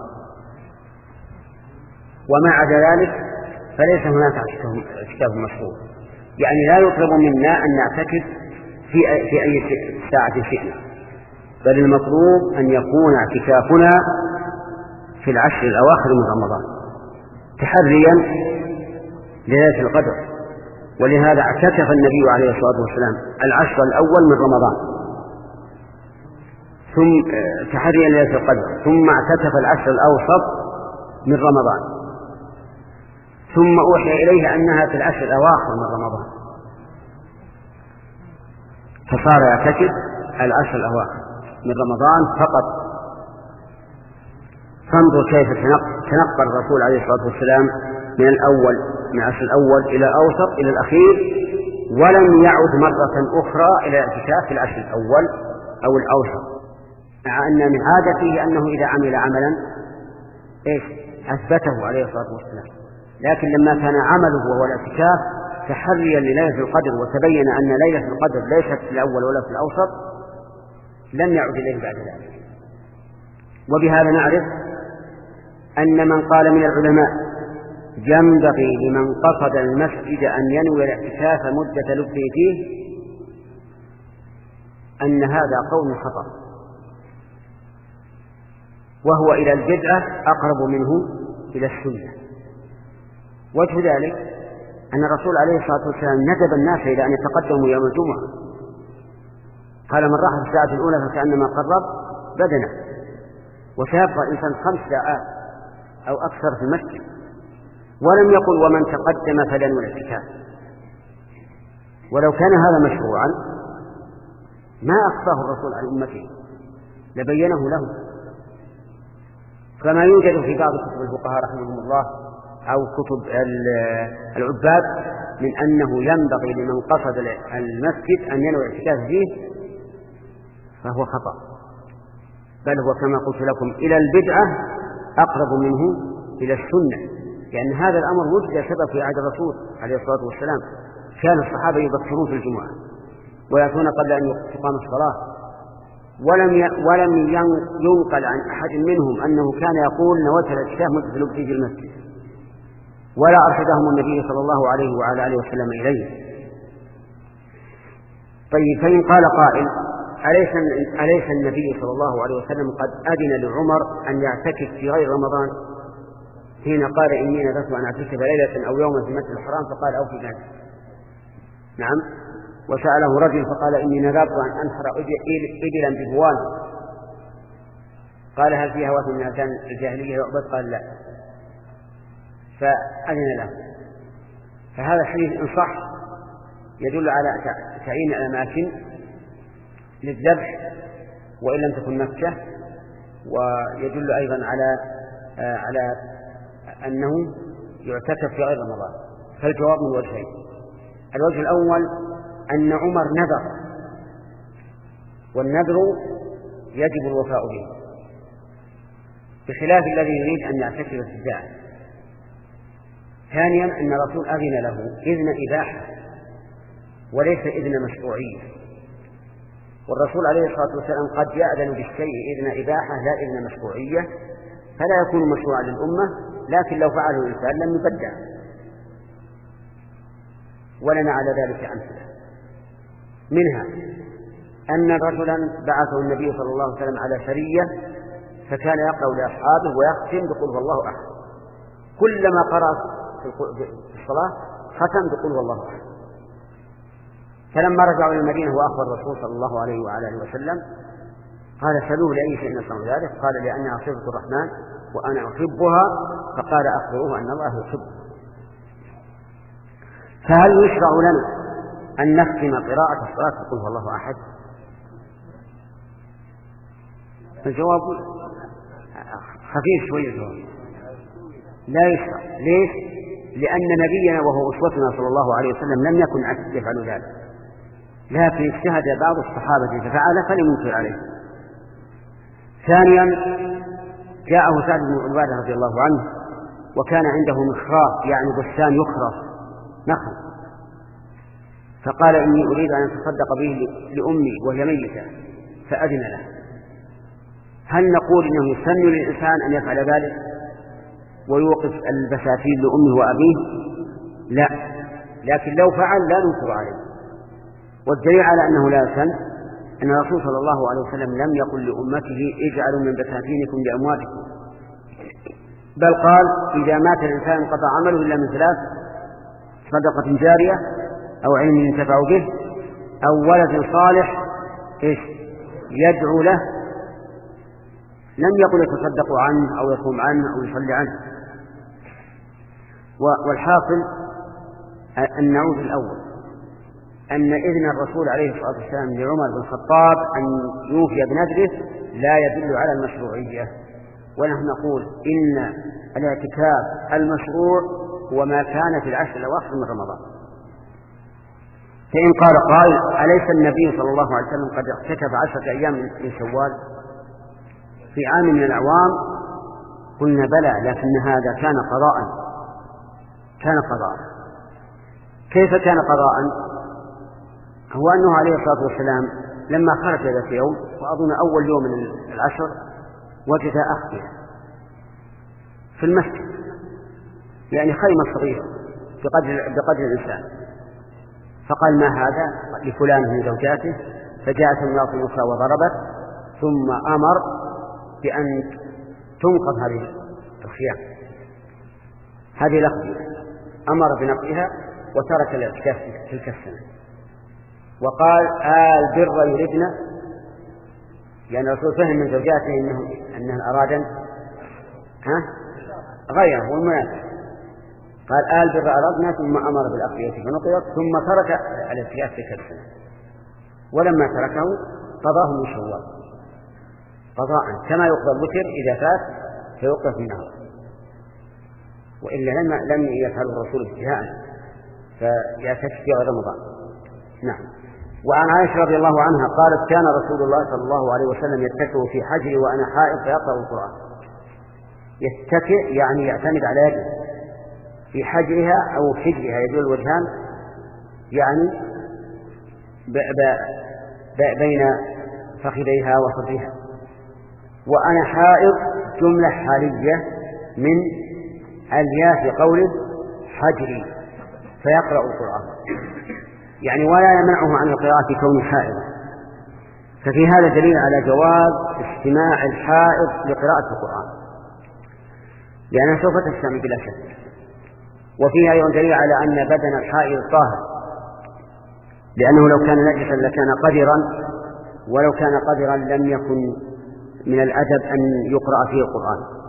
Speaker 1: وما عدا ذلك فليس هناك اعتكاف مشروع. يعني لا يطلب منا أن نعتكف في في أي ساعة شئنا، بل المطلوب أن يكون اعتكافنا في العشر الأواخر من رمضان تحريا لليلة القدر. ولهذا اعتكف النبي عليه الصلاة والسلام العشر الأول من رمضان ثم تحريا ليلة القدر، ثم اعتكف العشر الأوسط من رمضان، ثم أوحي إليه أنها في العشر الأواخر من رمضان، فصار يعتكف العشر الأواخر من رمضان فقط. فانظر كيف تنقل الرسول عليه الصلاة والسلام من الأول من العشر الأول إلى الأوسط إلى الأخير، ولم يعد مرة أخرى إلى الاعتكاف في العشر الأول أو الأوسط، مع أن من عادته أنه إذا عمل عملا إيش أثبته عليه الصلاة والسلام. لكن لما كان عمله وهو الاعتكاف تحريا لليلة القدر وتبين أن ليلة القدر ليست في الأول ولا في الأوسط لم يعد إليه بعد ذلك. وبهذا نعرف أن من قال من العلماء ينبغي لمن قصد المسجد أن ينوي الاعتكاف مدة لبثه فيه أن هذا قول خطأ، وهو إلى البدعة أقرب منه إلى السنة. وجه ذلك أن الرسول عليه الصلاة والسلام ندب الناس إلى أن يتقدموا يوم الجمعة، قال من راح في الساعة الأولى فكأنما قرب بدنه، وسيبقى الإنسان خمس ساعات أو أكثر في المسجد، ولم يقل ومن تقدم فلن الاعتكاف. ولو كان هذا مشروعا ما أخفاه الرسول عن أمته لبينه له، كما يوجد في بعض كتب الفقهاء رحمهم الله أو كتب العباد من أنه ينبغي لمن قصد المسجد أن ينوي الاعتكاف فيه، فهو خطأ، بل هو كما قلت لكم إلى البدعة أقرب منه إلى السنة، لأن هذا الأمر وجد سبب في عهد الرسول عليه الصلاة والسلام. كان الصحابة يبكرون في الجمعة ويأتون قبل أن تقام الصلاة، ولم ولم ينقل عن أحد منهم أنه كان يقول نويت الاعتكاف مدة لبثي في المسجد، ولا أرشدهم النبي صلى الله عليه وعلى آله وسلم إليه. طيب، فإن قال قائل أليس أليس النبي صلى الله عليه وسلم قد أذن لعمر أن يعتكف في غير رمضان حين قال إني نذرت أن أعتكف ليلة أو يوما في المسجد الحرام فقال أو في ذلك؟ نعم. وسأله رجل فقال إني نذرت أن أنحر إبلا ببوان، قال هل فيها وثن من أذان الجاهلية يعبد؟ قال لا، فأذن له. فهذا الحديث إن صح يدل على تعيين الأماكن للذبح وإن لم تكن مكة، ويدل أيضا على على أنه يعتكف في غير رمضان. فالجواب من وجهين: الوجه الأول أن عمر نذر، والنذر يجب الوفاء به، بخلاف الذي يريد أن يعتكف ابتداء. ثانيا أن الرسول أذن له إذن إباحة وليس إذن مشروعية، والرسول عليه الصلاة والسلام قد يأذن بالشيء إذن إباحة لا إذن مشروعية، فلا يكون مشروعا للأمة، لكن لو فعله الإنسان لم يبدع. ولنا على ذلك أمثلة، منها أن رجلا بعثه النبي صلى الله عليه وسلم على سرية فكان يقرأ لأصحابه ويختم بقل هو الله أحد، كلما قرأ في الصلاة ختم بقل هو الله أحد. فلما رجعوا إلى المدينة وأخبر الرسول صلى الله عليه وعلى آله وسلم قال سألوه لأي شيء نصنع ذلك؟ قال لأنها صفة الرحمن وأنا أحبها، فقال أخبروه أن الله يحبه. فهل يشرع لنا أن نختم قراءة الصلاة بقل هو الله أحد؟ الجواب خفيف شوية. جواب لا يشرع. ليش؟ لأن نبينا وهو أسوتنا صلى الله عليه وسلم لم يكن يفعل ذلك، لكن اجتهد بعض الصحابة ففعل فلم ينكر عليه. ثانيا جاءه سعد بن عبادة رضي الله عنه وكان عنده مخراف، يعني بستان يخرف نخل، فقال إني أريد أن أتصدق به لأمي وهي ميتة، فأذن له. هل نقول إنه يسن للإنسان أن يفعل ذلك ويوقف البساتين لأمه وأبيه؟ لا، لكن لو فعل لا ننكر عليه. والدليل على أنه لا يسن أن الرسول صلى الله عليه وسلم لم يقل لأمته اجعلوا من بساتينكم لأمواتكم، بل قال إذا مات الإنسان انقطع عمله إلا من ثلاث: صدقة جارية، أو علم ينتفع به، أو ولد صالح إيش يدعو له. لم يقل يتصدق عنه أو يصوم عنه أو يصلي عنه. والحاصل النعود الأول أن إذن الرسول عليه الصلاة والسلام لعمر بن الخطاب أن يوفي بنذره لا يدل على المشروعية. ونحن نقول إن الاعتكاف المشروع هو ما كان في العشر الأواخر من رمضان. فإن قال قائل: أليس النبي صلى الله عليه وسلم قد اعتكف عشرة أيام من شوال في عام من الأعوام؟ قلنا بلى، لكن هذا كان قضاء كان قضاء كيف كان قضاء؟ هو أنه عليه الصلاة والسلام لما خرج ذات يوم، وأظن أول يوم من العشر، وجد أخبية في المسجد، يعني خيمة صغيرة بقدر, بقدر الإنسان. فقال: ما هذا؟ لفلان من زوجاته. فجاءت امرأة أخرى وضربت، ثم أمر بأن تنقض هذه الخيام، هذه الأخبية، أمر بنقضها وترك الاعتكاف تلك السنة. وقال: آل بر يردنا، لأن الرسول فهم من زوجاته إنه أنه أرادا ها غيره والمناسب. قال: آل بر أردنا، ثم أمر بالأخبية فنقضت، ثم ترك الاعتكاف تلك السنة. ولما تركه قضاه من شوال قضاء كما يقضى الوتر إذا فات فيوقف في النهار، وإلا لم لم يفعل الرسول ابتداء فيعتكف في رمضان. نعم. وعن عائشة رضي الله عنها قالت: كان رسول الله صلى الله عليه وسلم يتكئ في حجري وأنا حائض فيقرأ القرآن. يتكئ يعني يعتمد على يده في حجرها أو حجرها، يدل الوجهان، يعني ب ب ب بين فخذيها وصدرها. وأنا حائض جملة حالية من الياء في قوله حجري فيقرأ القرآن، يعني ولا يمنعه عن القراءة كون حائضا. ففي هذا دليل على جواز استماع الحائض لقراءة القرآن، لأنها سوف تستمع بلا شك. وفيها أيضا دليل على أن بدن الحائض طاهر، لأنه لو كان نجسا لكان قذرا، ولو كان قذرا لم يكن من الأدب أن يقرأ فيه القرآن.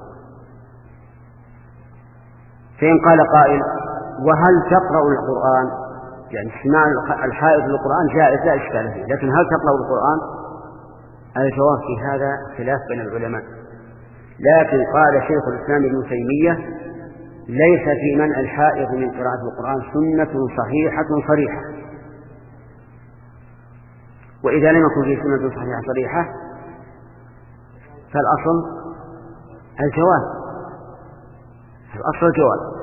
Speaker 1: فإن قال قائل: وهل تقرأ القرآن؟ يعني استماع الحائض للقرآن جائز لا إشكال فيه، لكن هل تقرأ القرآن؟ الجواب في هذا خلاف بين العلماء. لكن قال شيخ الإسلام ابن تيمية: ليس في منع الحائض من قراءة القرآن سنة صحيحة صريحة. وإذا لم يكن فيه سنة صحيحة صريحة فالأصل الجواز، الأصل الجواز.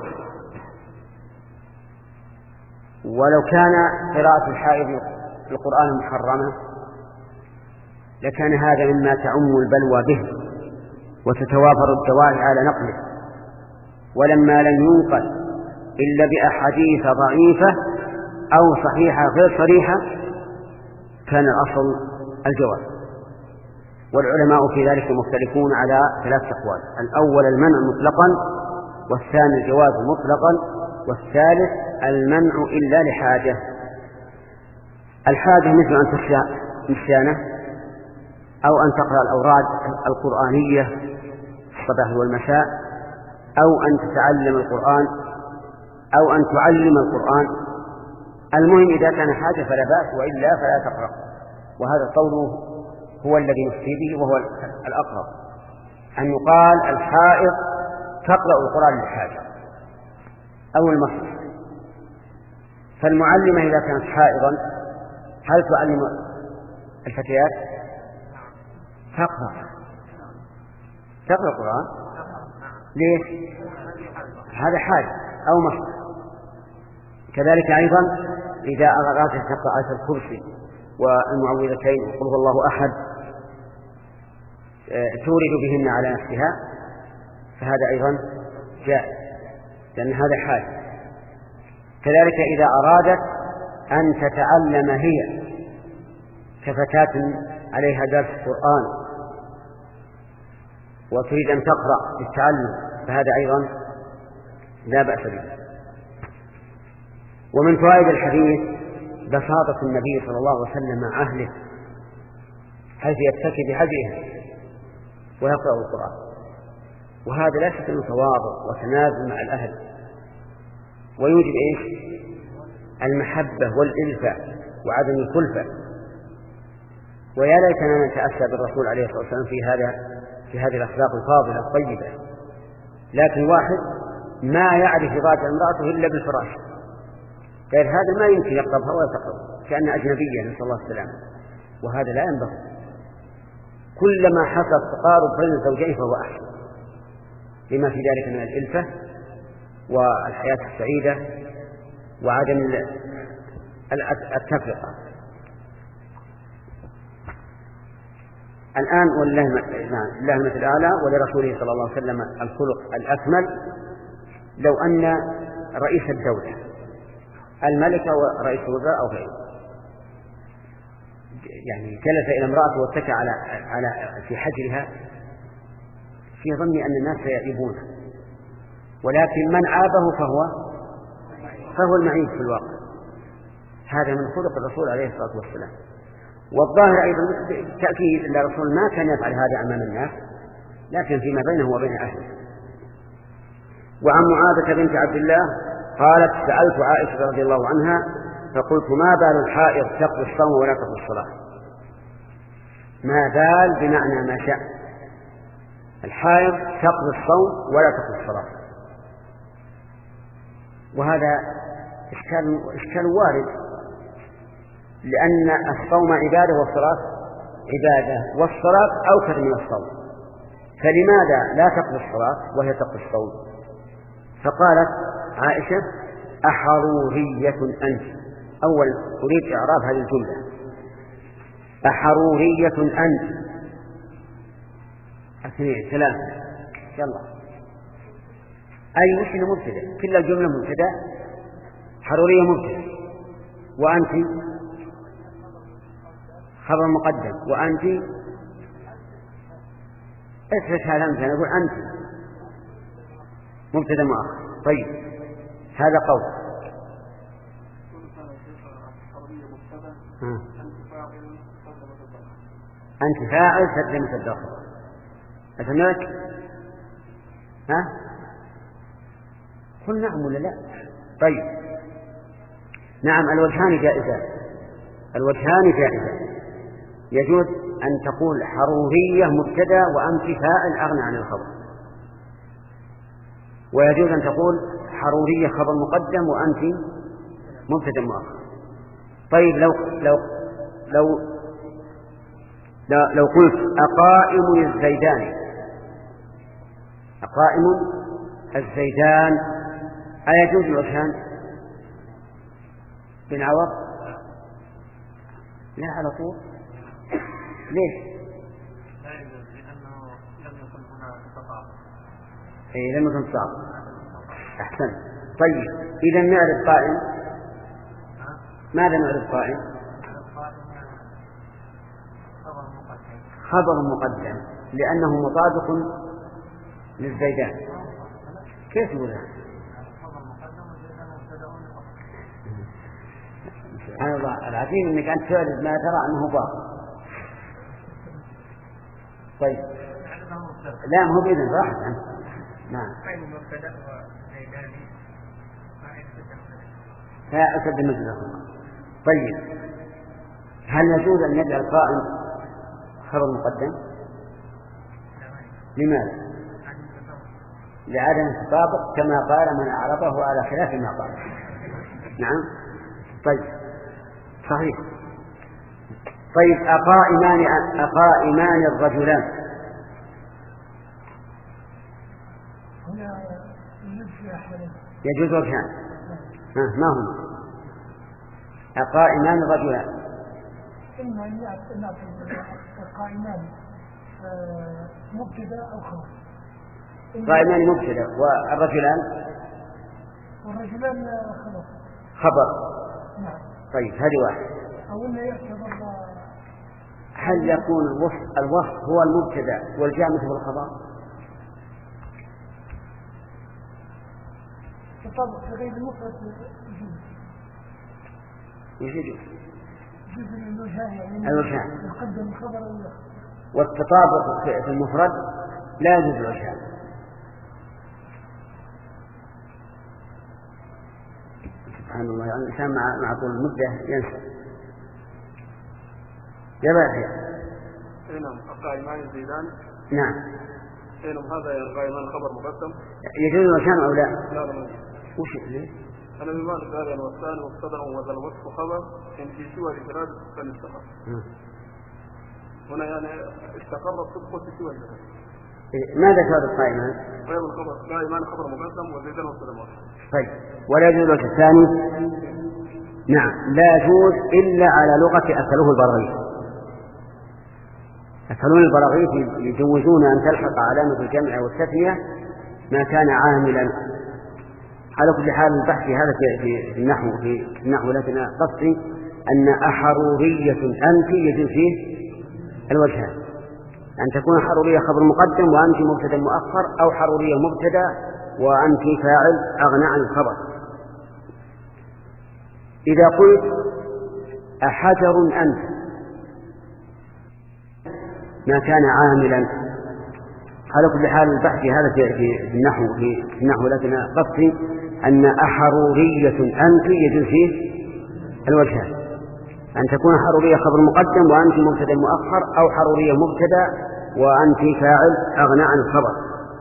Speaker 1: ولو كان قراءة الحائض القرآن محرمة لكان هذا مما تعم البلوى به وتتوافر الدواعي على نقله، ولما لم ينقل إلا بأحاديث ضعيفة أو صحيحة غير صريحة كان الأصل الجواز. والعلماء في ذلك مختلفون على ثلاث أقوال: الأول المنع مطلقا، والثاني الجواز مطلقا، والثالث المنع إلا لحاجة. الحاجة مثل أن تخشى نسيانه، أو أن تقرأ الأوراد القرآنية الصباح والمساء، أو أن تتعلم القرآن، أو أن تعلم القرآن. المهم إذا كان حاجة فلا بأس، وإلا فلا تقرأ. وهذا قوله هو الذي نفتي به وهو الأقرب، أن يقال الحائض تقرأ القرآن للحاجة أو المصلحة. فالمعلمة إذا كانت حائضا هل تعلم الفتيات؟ تقرأ تقرأ القرآن. ليش؟ هذا حاجة أو مصلحة. كذلك أيضا إذا أرادت تقرأ آية الكرسي والمعوذتين وقل هو الله أحد تورد بهن على نفسها فهذا أيضا جائز، لأن هذا حاجة. كذلك إذا أرادت أن تتعلم هي كفتاة عليها درس قرآن وتريد أن تقرأ للتعلم فهذا أيضا لا بأس به. ومن فوائد الحديث بساطة النبي صلى الله عليه وسلم مع أهله، حيث يتكي بحجرها ويقرأ القرآن، وهذا لا شك أنه تواضع وتنازل مع الأهل، ويوجب إيش؟ المحبة والإلفة وعدم الكلفة. ويا ليتنا نتأسى بالرسول عليه الصلاة والسلام في هذا في هذه الأخلاق الفاضلة الطيبة. لكن واحد ما يعرف يضاجع امرأته إلا بالفراش، غير هذا ما يمكن يقربها ولا تقرب، كأن أجنبية، نسأل الله السلامة، وهذا لا ينبغي. كلما حصل تقارب بين الزوجين فهو أحسن، لما في ذلك من الإلفة والحياة السعيدة وعدم التفرقة. الآن ولله المثل الأعلى ولرسوله صلى الله عليه وسلم الخلق الأكمل. لو أن رئيس الدولة، الملك أو رئيس الوزراء أو غيره، يعني جلس إلى امرأته واتكى على على في حجرها، في ظني أن الناس سيعيبونه، ولكن من عابه فهو فهو المعيب في الواقع. هذا من خلق الرسول عليه الصلاة والسلام. والظاهر أيضا تأكيد أن الرسول ما كان يفعل هذا أمام الناس، لكن فيما بينه وبين أهله. وعن معاذة بنت عبد الله قالت: سألت عائشة رضي الله عنها فقلت: ما بال الحائض تقضي الصوم ولا تقضي الصلاة؟ ما بال بمعنى ما شاء، الحائض تقضي الصوم ولا تقضي الصلاة. وهذا إشكال, إشكال وارد، لأن الصوم عبادة والصلاة عبادة، والصلاة أوكد من الصوم، فلماذا لا تقضي الصلاة وهي تقضي الصوم؟ فقالت عائشة: أحرورية أنت. أولا أريد إعراب هذه الجملة، أحرورية أنت. اثنين ثلاثة يلا. أي وش المبتدأ؟ كل الجملة مبتدأ، حرورية مبتدأ، وأنت خبر مقدم، وأنت اثبت هذا الأمثلة، نقول أنت مبتدأ مؤخر. طيب هذا قول. ها. أنت فاعل تقدمة الداخل. أفهمت؟ ها؟ قل نعم ولا لا؟ طيب نعم، الوجهان جائزان، الوجهان جائزان. يجوز أن تقول حرورية مبتدأ وأنت فاعل أغنى عن الخبر، ويجوز أن تقول حرورية خبر مقدم وأنت مبتدأ مؤخر. طيب لو لو لو لو, لو قلت أقائم الزيدان، أقائم الزيدان، أيجوز الوجهان بالعوض؟ لا على طول. ليش؟
Speaker 2: لأنه لم يكن هنا تطابق.
Speaker 1: أي لم يكن تطابق. أحسن. طيب إذا نعرف قائم، ماذا نعرف قائم؟ خبر مقدم لأنه مطابق للزيدان. كيف يقول هذا؟ سبحان الله العظيم انك انت تعرف ما ترى انه باطل. طيب لا ما هو باذن راحت عنه. نعم لا أسد مثله. طيب هل يجوز أن يجعل القائم خبر مقدم؟ لماذا؟ لعدم التطابق كما قال من أعربه على خلاف ما قال. نعم طيب صحيح. طيب أقائمان أقائمان الرجلان، يجوز وجهان. ما هم أقائمان الرجلان؟
Speaker 4: إما أن يأتي القائمان مبتدأ أو خبر.
Speaker 1: قائمان مبتدأ والرجلان
Speaker 4: والرجلان خبر.
Speaker 1: خبر.
Speaker 4: نعم.
Speaker 1: طيب هذه واحد.
Speaker 4: أو أن يعتبر.
Speaker 1: هل يكون الوصف الوصف هو المبتدأ والجامع هو الخبر؟
Speaker 4: التطابق في غير المفرد
Speaker 1: يجوز
Speaker 4: جزء من الوجهان يعني
Speaker 1: الوجهان
Speaker 4: يقدم الخبر
Speaker 1: والتطابق في المفرد لا يجوز الوجهان. سبحان الله، يعني الإنسان مع مع طول المدة ينسى. يا باحث.
Speaker 3: نعم. القائمان الزيدان.
Speaker 1: نعم.
Speaker 3: نعم. هذا القائمان خبر مقدم.
Speaker 1: يجوز الوجهان أو لا؟
Speaker 3: لا لا.
Speaker 1: وش ليه؟
Speaker 3: أنا بمعنى هذا الوثان مبتدأ وذا الوصف خبر إن في سوى الإفراد فالاستقر. هنا يعني استقر الصدق في سوى الإفراد.
Speaker 1: ماذا كان القائمان؟
Speaker 3: غير الخبر قائمان خبر مقدم وزيدان مبتدأ.
Speaker 1: طيب، ولا يجوز الوجه الثاني؟ نعم، لا يجوز إلا على لغة أكلوه البراغيث. أكلون البراغيث يجوزون أن تلحق علامة الجمع والتثنية ما كان عاملا. على كل حال البحث هذا في النحو في النحو لكن قصدي أن أحرورية أنت يجوز فيه الوجهان، أن تكون حرورية خبر مقدم وأنت مبتدا مؤخر، أو حرورية مبتدا وأنت فاعل أغنى عن الخبر. إذا قلت أحجر أنت ما كان عاملا. على كل حال البحث هذا في النحو في النحو لكن قصدي أن أحرورية أنت يجوز فيه الوجهان، أن تكون حرورية خبر مقدم وأنت مبتدا مؤخر، أو حرورية مبتدا وأنت فاعل أغنى عن الخبر.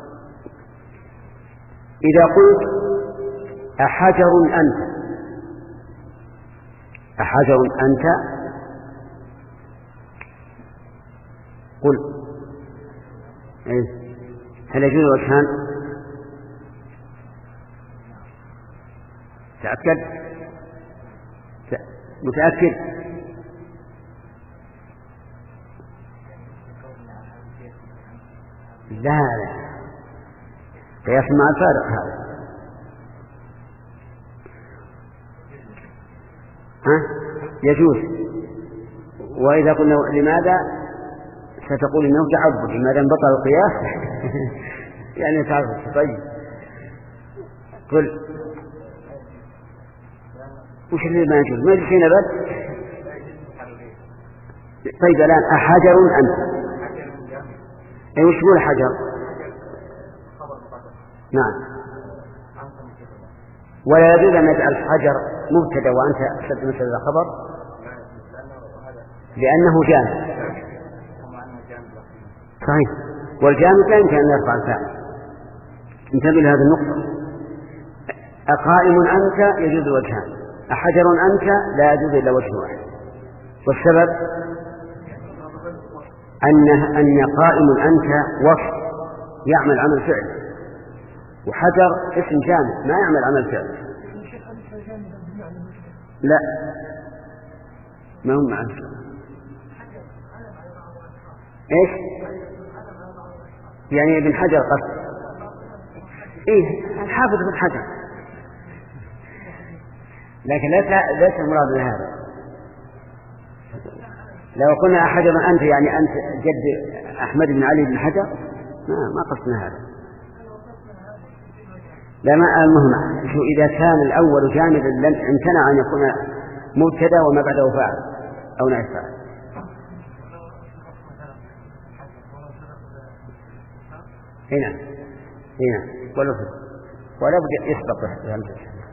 Speaker 1: إذا قلت أحجر أنت أحجر أنت قل إيه؟ هل يجوز الوجهان؟ تأكد؟ متأكد؟ لا لا قياس مع الفارق هذا. ها؟ يجوز. وإذا قلنا لماذا ستقول إنه تعبد، لماذا انبطل القياس يعني تعبد. طيب قل وش اللي ما يجوز؟ ما يجوز هنا بس. طيب الآن أحجر أنت، أي وش هو الحجر؟ نعم. ولا يجوز أن نجعل الحجر مبتدا وأنت أشد مثل الخبر لأنه جامد. صحيح، والجامد لا يمكن أن يرفع الفاعل. انتبه لهذه النقطة. أقائم أنت يجوز وجهان، أحجر أنت لا يجوز إلا وجه واحد. والسبب أن أن قائم أنت وصف يعمل عمل فعل، وحجر اسم جامد ما يعمل عمل فعل. لا ما هم معه. ايش يعني ابن حجر قصد؟ ايه الحافظ ابن حجر، لكن ليس ليس المراد من هذا. لو قلنا أحجر أنت يعني أنت جد أحمد بن علي بن حجر ما ما قصدنا هذا. لا ما المهم شو إذا كان الأول جامدا لن امتنع أن يكون مبتدا وما بعده فاعل أو نائب فاعل. هنا هنا ولا ولا بد يسبق بهمزة.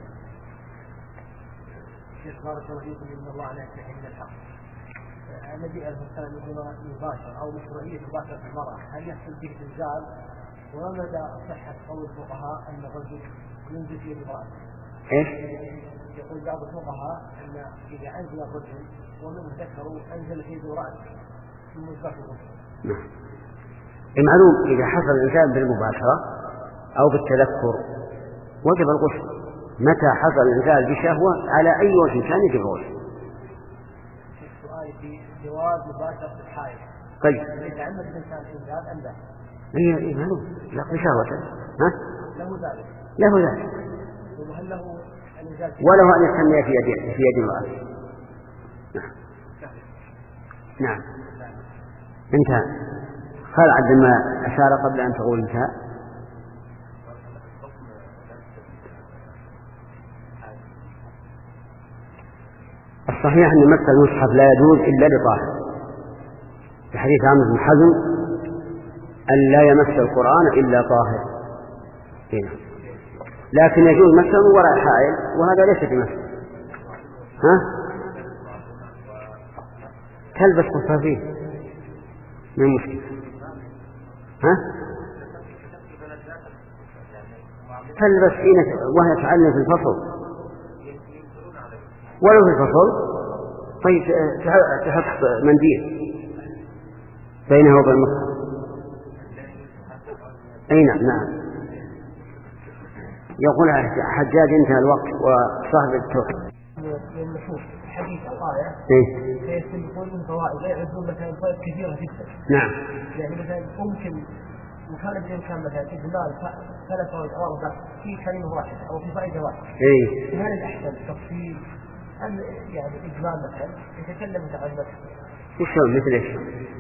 Speaker 5: الشيخ بارك الله فيكم إن الله لا يستحي من الحق. الذي الإنسان يباشر أو مشروعية مباشرة المرأة هل يحصل فيه زلزال؟ وما مدى صحة قول الفقهاء أن الرجل ينزل في يد امرأته؟
Speaker 1: إيش؟
Speaker 5: يقول بعض الفقهاء أن إذا أنزل الرجل ومن ذكروا أنزل في يد امرأته ثم يباشر الرجل.
Speaker 1: المعلوم إذا حصل الإنسان بالمباشرة أو بالتذكر وجب الغسل. متى حصل الإنزال بشهوة على أي وجه كان يجب الغسل.
Speaker 5: السؤال في جواز مباشرة الحائض.
Speaker 1: طيب.
Speaker 5: إذا عمد الإنسان إنزال أم لا؟
Speaker 1: إيه إيه معلوم لا بشهوة. ها؟
Speaker 5: له ذلك.
Speaker 1: له ذلك.
Speaker 5: وهل له الإنزال؟
Speaker 1: وله أن يسمي في يد في يد امرأة. نعم. نعم. انتهى. قال عندما أشار قبل أن تقول انتهى. صحيح أن مس المصحف لا يجوز إلا لطاهر، في حديث عمرو بن حزم أن لا يمس القرآن إلا طاهر، هنا. لكن يجوز مسه وراء حائل، وهذا ليس بمس. ها؟ تلبس خفافين من مشكلة. ها؟ تلبس حين وهي تعلم في الفصل، ولو في الفصل طيب تحط منديل بينه وبين المصحف. أي نعم نعم. يقول حجاج انتهى الوقت وصاحب التوحيد.
Speaker 5: نشوف حديث الآية
Speaker 1: إيه؟
Speaker 5: فيستنبطون من فوائد لا يعدون مثلا فوائد كثيرة جدا.
Speaker 1: نعم.
Speaker 5: يعني مثلا ممكن وكان بإمكان مثلا إجمال ثلاث فوائد أو أربع في كلمة واحدة أو في فائدة واحدة.
Speaker 1: إيه؟
Speaker 5: هل الأحسن تفصيل أم يعني إجمال مثلا يتكلم عن نفسه؟
Speaker 1: وشلون مثل إيش؟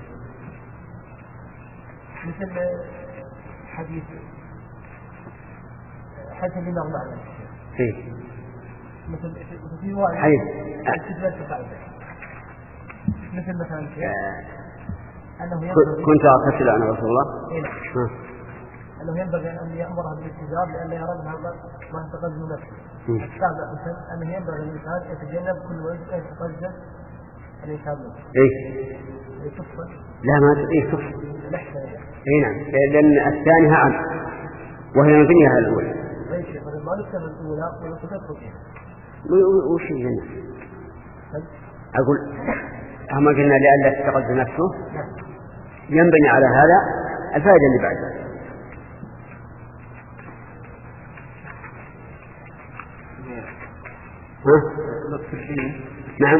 Speaker 5: مثل حديث حديث الإمام معنا.
Speaker 1: إيه؟
Speaker 5: مثل في رواية
Speaker 1: حديث
Speaker 5: مثل مثلا أنه
Speaker 1: كنت أغتسل أنا رسول الله.
Speaker 5: إيه؟ أنه ينبغي أن يأمرها بالاتجاب لأن يرى منها ما يتقدم نفسه. السابع مثل أنه ينبغي الإنسان يتجنب كل وجه يتقدم الإنسان منه.
Speaker 1: إيه؟ لا ما إيه تفصل. إيه نعم، لأن الثانية عام وهي مبنية الأولى.
Speaker 5: أي شيء ما نكتب الأولى ونكتب فيها.
Speaker 1: وش هنا؟ أقول أما قلنا لألا تتقدم نفسه ينبني على هذا الفائدة اللي بعدها. ها؟ نعم.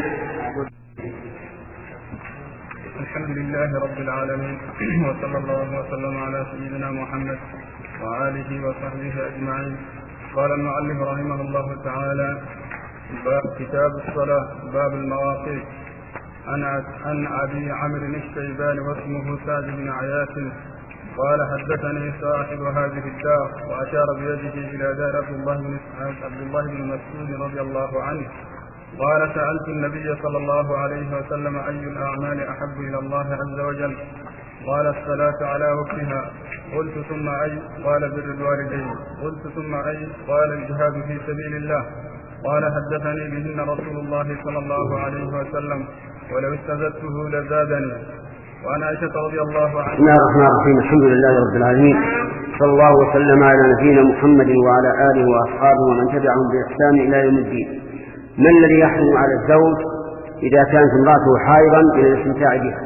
Speaker 3: الحمد لله رب العالمين وصلى الله وسلم على سيدنا محمد وآله وصحبه أجمعين. قال المؤلف رحمه الله تعالى: باب كتاب الصلاة باب المواقيت. عن أبي عمرو الشيباني واسمه سعد بن عياش قال: حدثني صاحب هذه الدار، وأشار بيده إلى دار عبد الله بن عبد الله بن مسعود رضي الله عنه قال: سألت النبي صلى الله عليه وسلم: أي الأعمال أحب إلى الله عز وجل؟ قال: الصلاة على وقتها. قلت: ثم أي؟ قال: بر الوالدين. قلت: ثم أي؟ قال: الجهاد في سبيل الله. قال: حدثني بهن رسول الله صلى الله عليه وسلم، ولو استزدته لزادني. وعن عائشة رضي الله عنها.
Speaker 1: بسم الله الرحمن الرحيم. الحمد لله رب العالمين، صلى الله وسلم على نبينا محمد وعلى آله وأصحابه ومن تبعهم بإحسان إلى يوم الدين. ما الذي يحرم على الزوج إذا كانت امرأته حائضا إلى الاستمتاع بها؟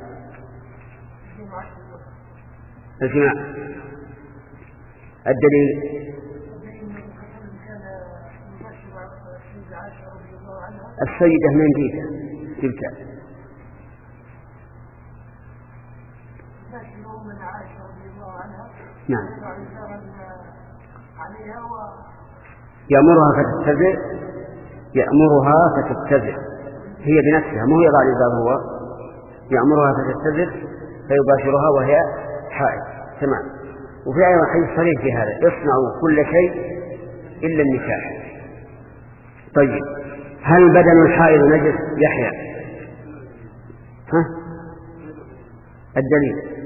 Speaker 1: الجماع. الدليل السيدة من جيدة جبتها نعم يأمرها فتتبع يأمرها فتتبع هي بنفسها مو يضع الإزار هو يأمرها فتتبع فيباشرها وهي حائض. تمام. وفي أيضا حديث صريح في هذا: اصنعوا كل شيء إلا النكاح. طيب، هل بدن الحائض نجس؟ يحيى. ها؟ الدليل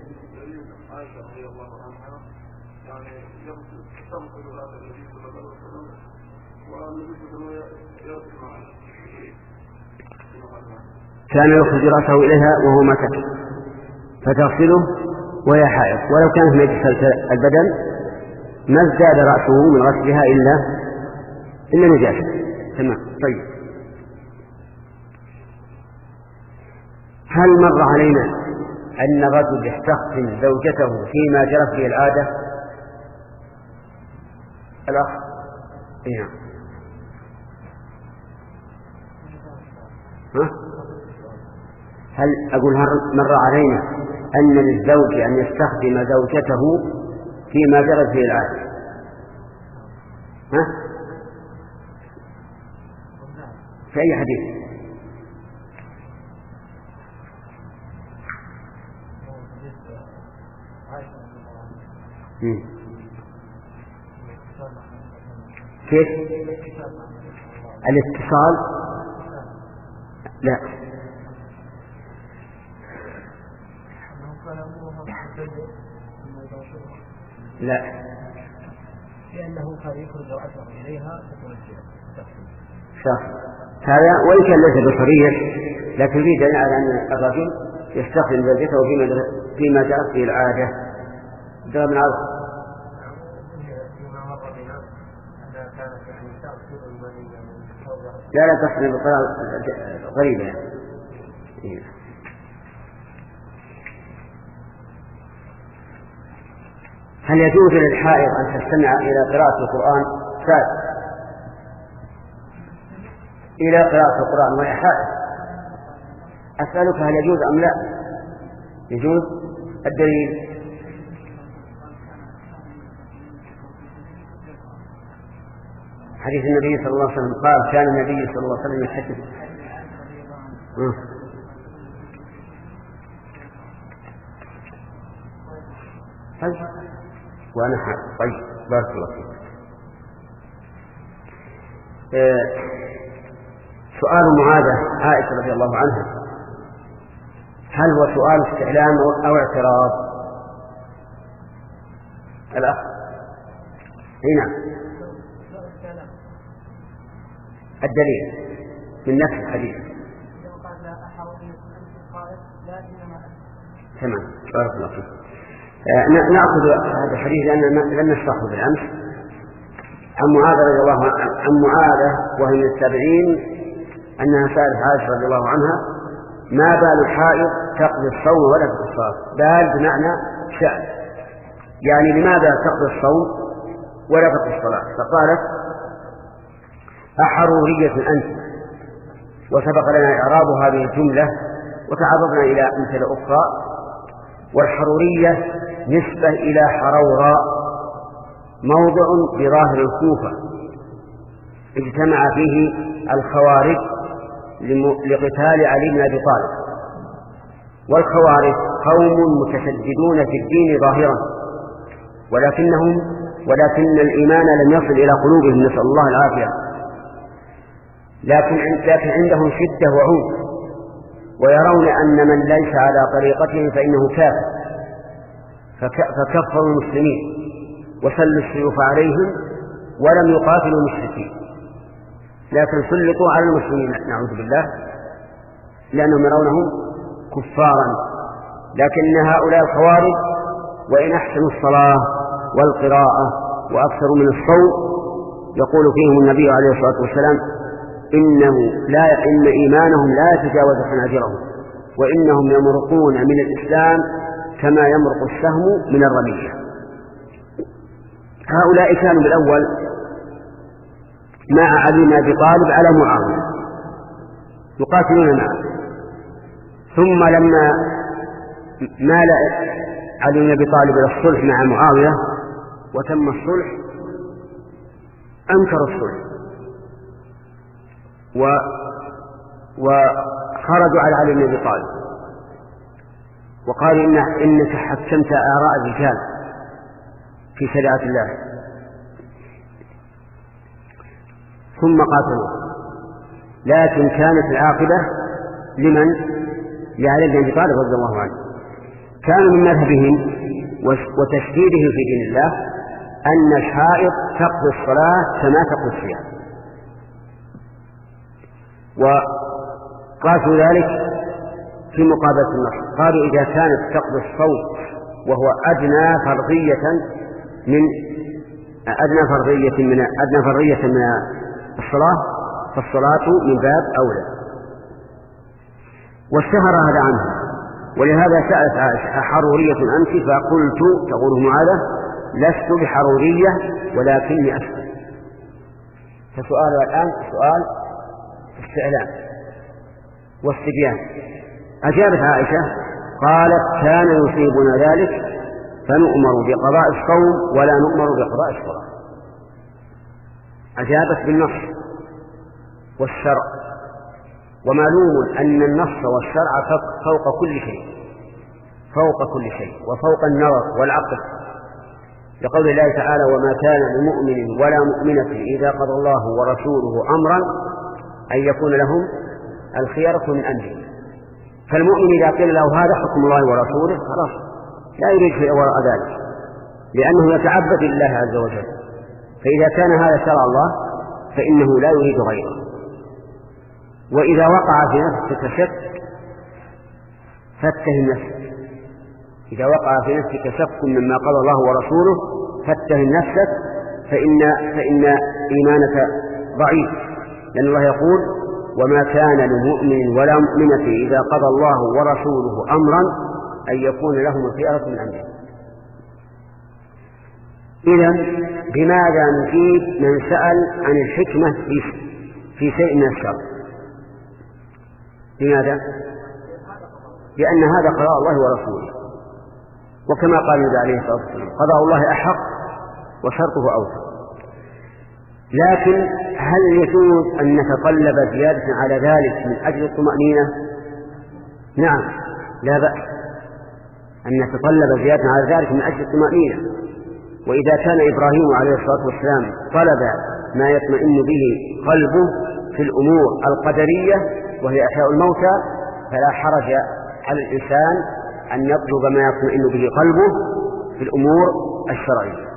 Speaker 1: كان يخرج رأسه إليها وهو مكث فتغسله وهي حائض، ولو كانت نجسة البدن ما ازداد رأسه من غسلها إلا إلا نجاسة. تمام. طيب، هل مر علينا أن رجل يستخدم زوجته فيما جرت به العادة؟ الأخ نعم. ها؟ هل أقول هل مر علينا أن للزوج أن يستخدم زوجته فيما جرت به العادة؟ ها؟ في أي حديث؟ كيف؟ الاتصال لا لا
Speaker 5: لأنه كان يخرج لو أشار إليها فتوجه
Speaker 1: صح. هذا وإن كان ليس بصريح لكن فيه دليل على أن الرجل يستخدم زوجته فيما فيما جرت به العادة. ضرب من عرض لا لا تصل بطريقة غريبة يعني. هل يجوز للحائض أن تستمع إلى قراءة القرآن؟ ساد إلى قراءة القرآن وهي حائض. أسألك هل يجوز أم لا؟ يجوز. الدليل حديث النبي صلى الله عليه وسلم قال كان النبي صلى الله عليه وسلم يحدث طيب وأنا حائض. طيب بارك الله فيك. آه سؤال معاذة عائشة رضي الله عنها هل هو سؤال استعلام أو اعتراض؟ الأخ هنا الدليل من نفس الحديث. تمام بارك الله فيك. آه نأخذ هذا الحديث لأن لم نشرحه بالأمس. عن معاذ رضي الله عنه عن معاذ وهي من التابعين أنها سألت عائشة رضي الله عنها ما بال الحائض تقضي الصوم ولا تقضي الصلاة؟ بال بمعنى شأن، يعني لماذا تقضي الصوم ولا تقضي الصلاة؟ فقالت أحرورية أنت، وسبق لنا إعراب هذه الجملة وتعرضنا إلى أمثلة أخرى. والحرورية نسبة إلى حروراء موضع بظاهر الكوفة اجتمع فيه الخوارج لقتال علي بن أبي طالب. والخوارج قوم متشددون في الدين ظاهرا ولكنهم ولكن الإيمان لم يصل إلى قلوبهم، نسأل الله العافية، لكن لكن عندهم شدة وعنف، ويرون أن من ليس على طريقتهم فإنه كافر، فكفروا المسلمين وسلوا السيوف عليهم ولم يقاتلوا المشركين، لكن سلطوا على المسلمين نعوذ بالله لأنهم يرونهم كفارا. لكن هؤلاء الخوارج وإن أحسنوا الصلاة والقراءة وأكثروا من الصوم يقول فيهم النبي عليه الصلاة والسلام إنه لا إن إيمانهم لا يتجاوز حناجرهم وإنهم يمرقون من الإسلام كما يمرق السهم من الرمية. هؤلاء كانوا بالأول مع علي بن أبي طالب على معاوية يقاتلون معه، ثم لما مال علي بن أبي طالب إلى الصلح مع معاوية وتم الصلح أنكروا الصلح و وخرجوا على علي بن أبي طالب وقالوا إن إنك حكمت آراء الرجال في شريعة الله، ثم قاتلوا. لكن كانت العاقبة لمن؟ لعلي بن أبي طالب رضي الله عنه. كانوا من مذهبهم وتشديدهم في دين الله أن الحائض تقضي الصلاة كما تقضي الصيام، وقاسوا ذلك في مقابلة النص. قالوا إذا كانت تقضي الصوم وهو أدنى فرضية من أدنى فرضية من أدنى فرضية من الصلاة فالصلاة من باب أولى. واشتهر هذا عنه، ولهذا سألت عائشة أحرورية أنت؟ فقلت تقول معاذة لست بحرورية ولكني أسأل. فسؤالها الآن سؤال استعلام واستبيان. أجابت عائشة قالت كان يصيبنا ذلك فنؤمر بقضاء الصوم ولا نؤمر بقضاء الصلاة. أجابت بالنص والشرع، ومعلوم أن النص والشرع فوق كل شيء فوق كل شيء وفوق النظر والعقل، لقول الله تعالى وما كان لمؤمن ولا مؤمنة إذا قضى الله ورسوله أمرا أن يكون لهم الخيرة من أمره. فالمؤمن إذا قيل له هذا حكم الله ورسوله خلاص لا يريد شيء وراء ذلك، لأنه يتعبد لله عز وجل. فإذا كان هذا شرع الله فإنه لا يريد غيره. وإذا وقع في نفسك شك فاتهم نفسك، إذا وقع في نفسك شك مما قال الله ورسوله فاتهم نفسك، فإن, فإن إيمانك ضعيف، لأن الله يقول وما كان لمؤمن ولا مؤمنة إذا قضى الله ورسوله أمرا أن يكون لهم الخيرة من أمره. إذن بماذا نجيب من سأل عن الحكمة في شيء من الشرع؟ لماذا؟ لأن هذا قضاء الله ورسوله، وكما قال النبي عليه الصلاة والسلام قضاء الله أحق وشرطه أوثق. لكن هل يجوز أن نتطلب زيادة على ذلك من أجل الطمأنينة؟ نعم، لا بأس أن نتطلب زيادة على ذلك من أجل الطمأنينة. وإذا كان إبراهيم عليه الصلاة والسلام طلب ما يطمئن به قلبه في الأمور القدرية وهي إحياء الموتى فلا حرج على الإنسان أن يطلب ما يطمئن به قلبه في الأمور الشرعية.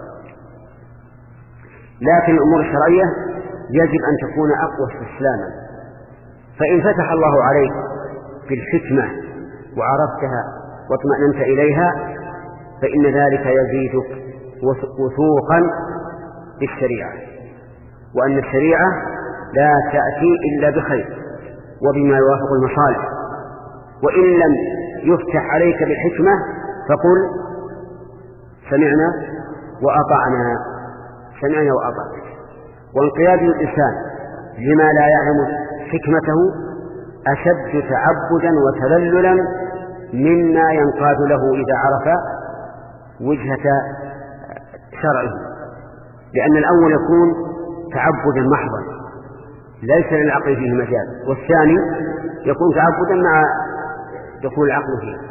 Speaker 1: لكن الأمور الشرعية يجب أن تكون أقوى استسلاما. فإن فتح الله عليك بالحكمة وعرفتها واطمأننت إليها فإن ذلك يزيدك وثوقا بالشريعة، وأن الشريعة لا تأتي إلا بخير وبما يوافق المصالح. وإن لم يفتح عليك بالحكمة فقل سمعنا وأطعنا، سمعنا وأطعنا. وانقياد الإنسان لما لا يعلم حكمته أشد تعبدا وتذللا مما ينقاد له إذا عرف وجهة شرعه، لأن الأول يكون تعبدا محضا ليس للعقل فيه مجال، والثاني يكون تعبدا مع دخول العقل فيه.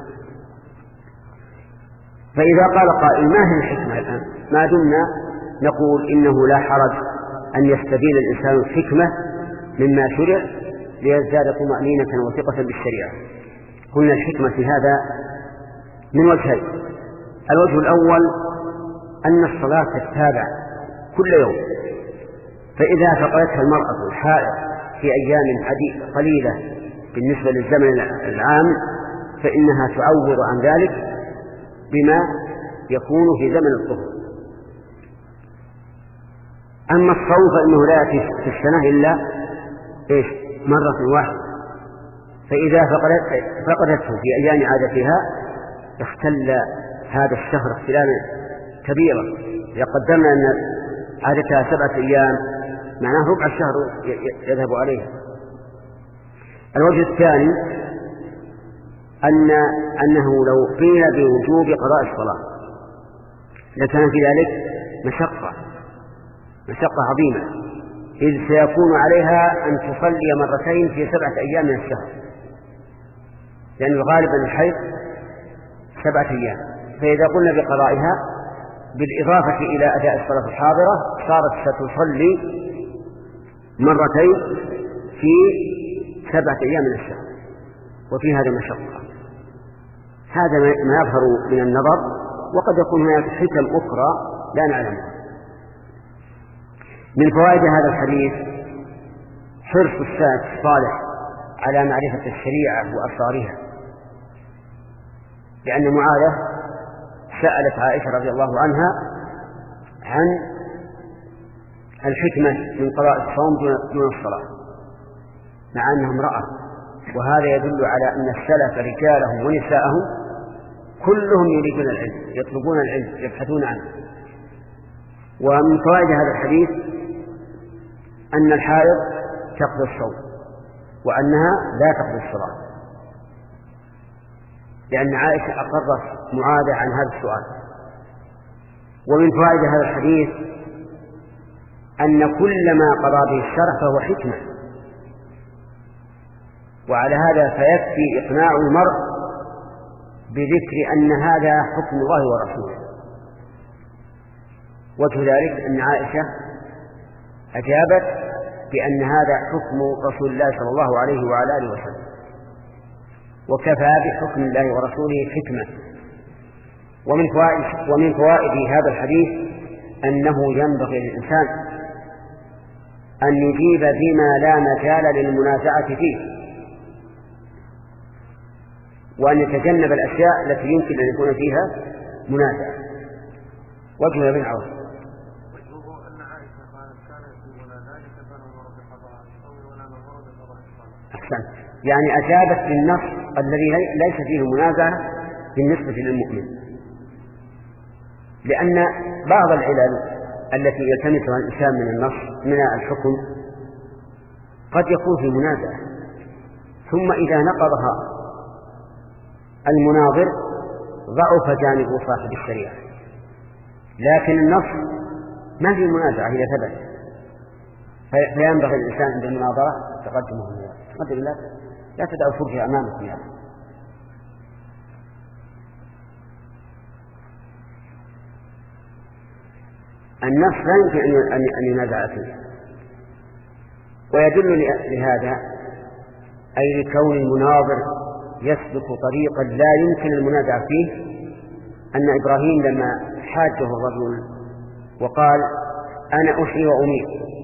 Speaker 1: فإذا قال قائل ما هي الحكمة الآن؟ ما دمنا نقول إنه لا حرج أن يستبين الإنسان الحكمة مما شرع ليزداد طمأنينة وثقة بالشريعة. قلنا الحكمة في هذا من وجهين. الوجه الأول أن الصلاة تتابع كل يوم، فإذا فقدتها المرأة الحائض في أيام قليلة بالنسبة للزمن العام فإنها تعوض عن ذلك بما يكون في زمن الظهر. أما الصوم فإنه لا يأتي في السنة إلا إيش؟ مرة واحدة، فإذا فقدت فقدته في أيام عادتها اختل هذا الشهر اختلالا كبيرا. إذا قدرنا أن عادتها سبعة أيام معناه ربع الشهر يذهب عليها. الوجه الثاني أن أنه لو قيل بوجوب قضاء الصلاة لكان في ذلك مشقة مشقة عظيمة، إذ سيكون عليها أن تصلي مرتين في سبعة أيام من الشهر، لأن الغالب أن الحيض سبعة أيام. فإذا قلنا بقضائها بالإضافة إلى أداء الصلاة الحاضرة صارت ستصلي مرتين في سبعة أيام من الشهر، وفي هذا مشقة. هذا ما يظهر من النظر، وقد يكون هناك حكم أخرى لا نعلمها. من فوائد هذا الحديث حرص السلف الصالح على معرفة الشريعة وأسرارها، لأن معاذة سألت عائشة رضي الله عنها عن الحكمة من قضاء الصوم دون الصلاة مع أنها امرأة، وهذا يدل على أن السلف رجالهم ونساءهم كلهم يريدون العلم، يطلبون العلم، يبحثون عنه. ومن فوائد هذا الحديث أن الحائض تقضي الصوم وأنها لا تقضي الصلاة، لأن عائشة أقرت معاذة عن هذا السؤال. ومن فوائد هذا الحديث أن كل ما قضى به الشرع فهو حكمة، وعلى هذا فيكفي إقناع المرء بذكر أن هذا حكم الله ورسوله. وجه ذلك أن عائشة أجابت بأن هذا حكم رسول الله صلى الله عليه وعلى آله وسلم، وكفى بحكم الله ورسوله حكمة. ومن فوائد, ومن فوائد هذا الحديث أنه ينبغي للإنسان أن يجيب بما لا مجال للمنازعة فيه، وأن يتجنب الأشياء التي يمكن أن يكون فيها منازعة. وجه ابن عوف. أحسن، يعني أجابت للنص الذي ليس فيه منازعة بالنسبة للمؤمن، لأن بعض العلل التي يلتمسها الإنسان من النص من الحكم قد يكون في منازعة، ثم إذا نقضها المناظر ضعف جانب صاحب الشريعة، لكن النص ما في منازعة إذا ثبت، فينبغي الإنسان عند المناظرة تقدمه تقدم لا لا تدع الفرجة أمامك يعني. النص لا يمكن أن ينازع فيه. ويدل لهذا أي لكون المناظر يسلك طريقا لا يمكن المنازع فيه أن إبراهيم لما حاجه الرجل وقال أنا أحيي وأميت،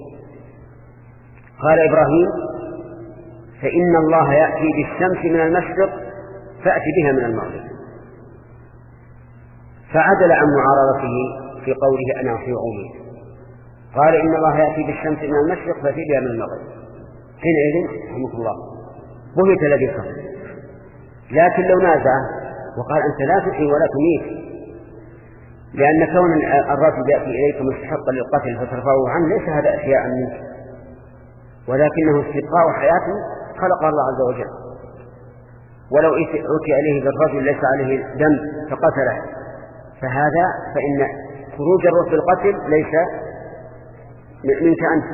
Speaker 1: قال إبراهيم فإن الله يأتي بالشمس من المشرق فأتي بها من المغرب، فعدل عن معارضته في قوله أنا أحيي وأميت، قال إن الله يأتي بالشمس من المشرق فأتي بها من المغرب. حينئذ رحمه الله بهت الذي كفر. لكن لو نازع وقال أنت لا تحيي ولا تميت، لأن كون الرجل يأتي إليك مستحقا للقتل فترفعه عنه ليس هذا أشياء منك، ولكنه استبقاء حياته خلق الله عز وجل. ولو أتي إليه بالرجل ليس عليه دم فقتله، فهذا فإن خروج الروح بالقتل ليس منك أنت.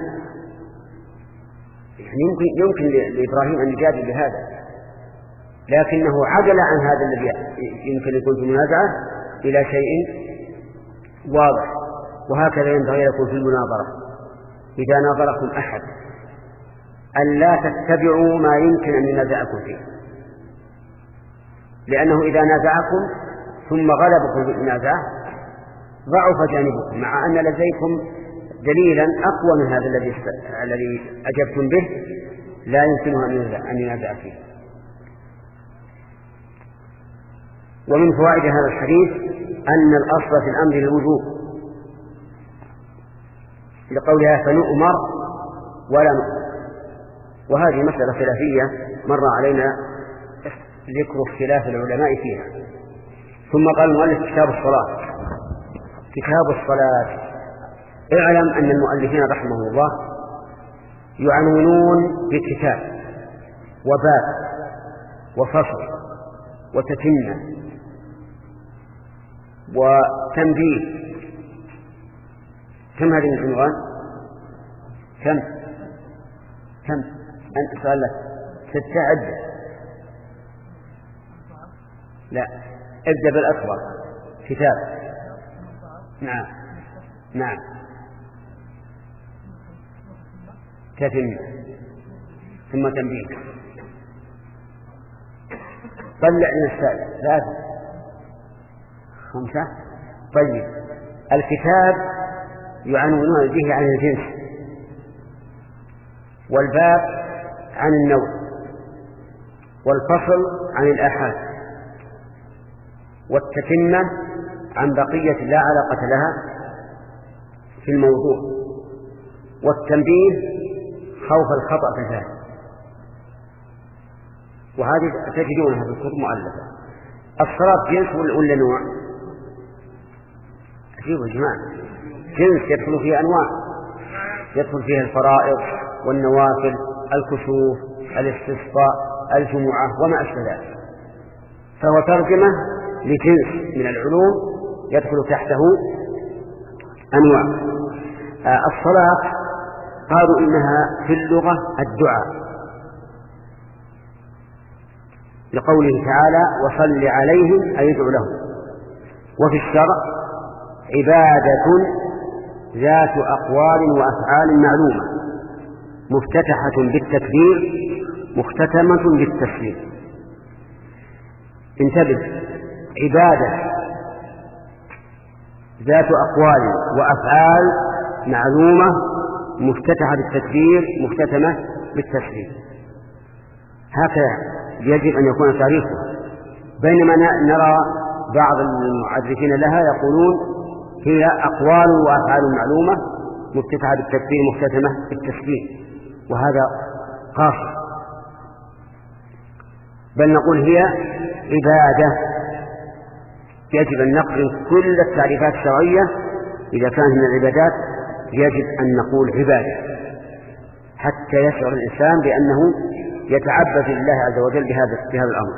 Speaker 1: يعني يمكن, يمكن لإبراهيم أن يجادل بهذا، لكنه عجل عن هذا الذي يمكن يكون في منازعة إلى شيء واضح. وهكذا ينبغي لكم في المناظرة إذا ناظركم أحد أن لا تتبعوا ما يمكن أن ينازعكم فيه، لأنه إذا نازعكم ثم غلبكم في المنازعة ضعف جانبكم، مع أن لديكم دليلا أقوى من هذا الذي الذي أجبتم به لا يمكنه أن ينازع فيه. ومن فوائد هذا الحديث أن الأصل في الأمر الوجوب لقولها فنؤمر ولا نؤمر، وهذه مسألة خلافية مر علينا ذكر اختلاف العلماء فيها. ثم قال المؤلف كتاب الصلاة. كتاب الصلاة، اعلم أن المؤلفين رحمه الله يعنونون بكتاب وباب وفصل وتتمة وتنبيه. كم هذه العنوان؟ كم كم أنت سأل لك ستة عدة؟ لا، ابدأ بالأكبر. كتاب، نعم نعم، تتمة ثم تنبيه. طلع من السادس ثلاثة خمسة. طيب، الكتاب يعنونون به عن الجنس، والباب عن النوع، والفصل عن الآحاد، والتتمة عن بقية لا علاقة لها في الموضوع، والتنبيه خوف الخطأ في ذلك. وهذه تجدونها في الكتب مؤلفة. الصلاة جنس ولا نوع؟ أجيبوا يا جماعة، جنس يدخل فيه أنواع، يدخل فيها الفرائض والنوافل، الكسوف، الاستسقاء، الجمعة وما أشبه ذلك، فهو ترجمة لجنس من العلوم يدخل تحته أنواع. آه الصلاة قالوا إنها في اللغة الدعاء، لقوله تعالى وصل عليهم أي ادعو لهم. وفي الشرع عبادة ذات أقوال وأفعال معلومة مفتتحة بالتكبير مختتمة بالتسليم. انتبه، عبادة ذات أقوال وأفعال معلومة مفتتحة بالتكبير مختتمة بالتسليم، هكذا يجب أن يكون تعريفه. بينما نرى بعض المعرفين لها يقولون هي أقوال وأفعال معلومة مفتتحة بالتكبير مختتمة بالتسليم، وهذا قاصر، بل نقول هي عبادة. يجب أن نقرن كل التعريفات الشرعية إذا كانت من العبادات، يجب أن نقول عبادة حتى يشعر الإنسان بأنه يتعبد لله عز وجل بهذا بهذا الأمر.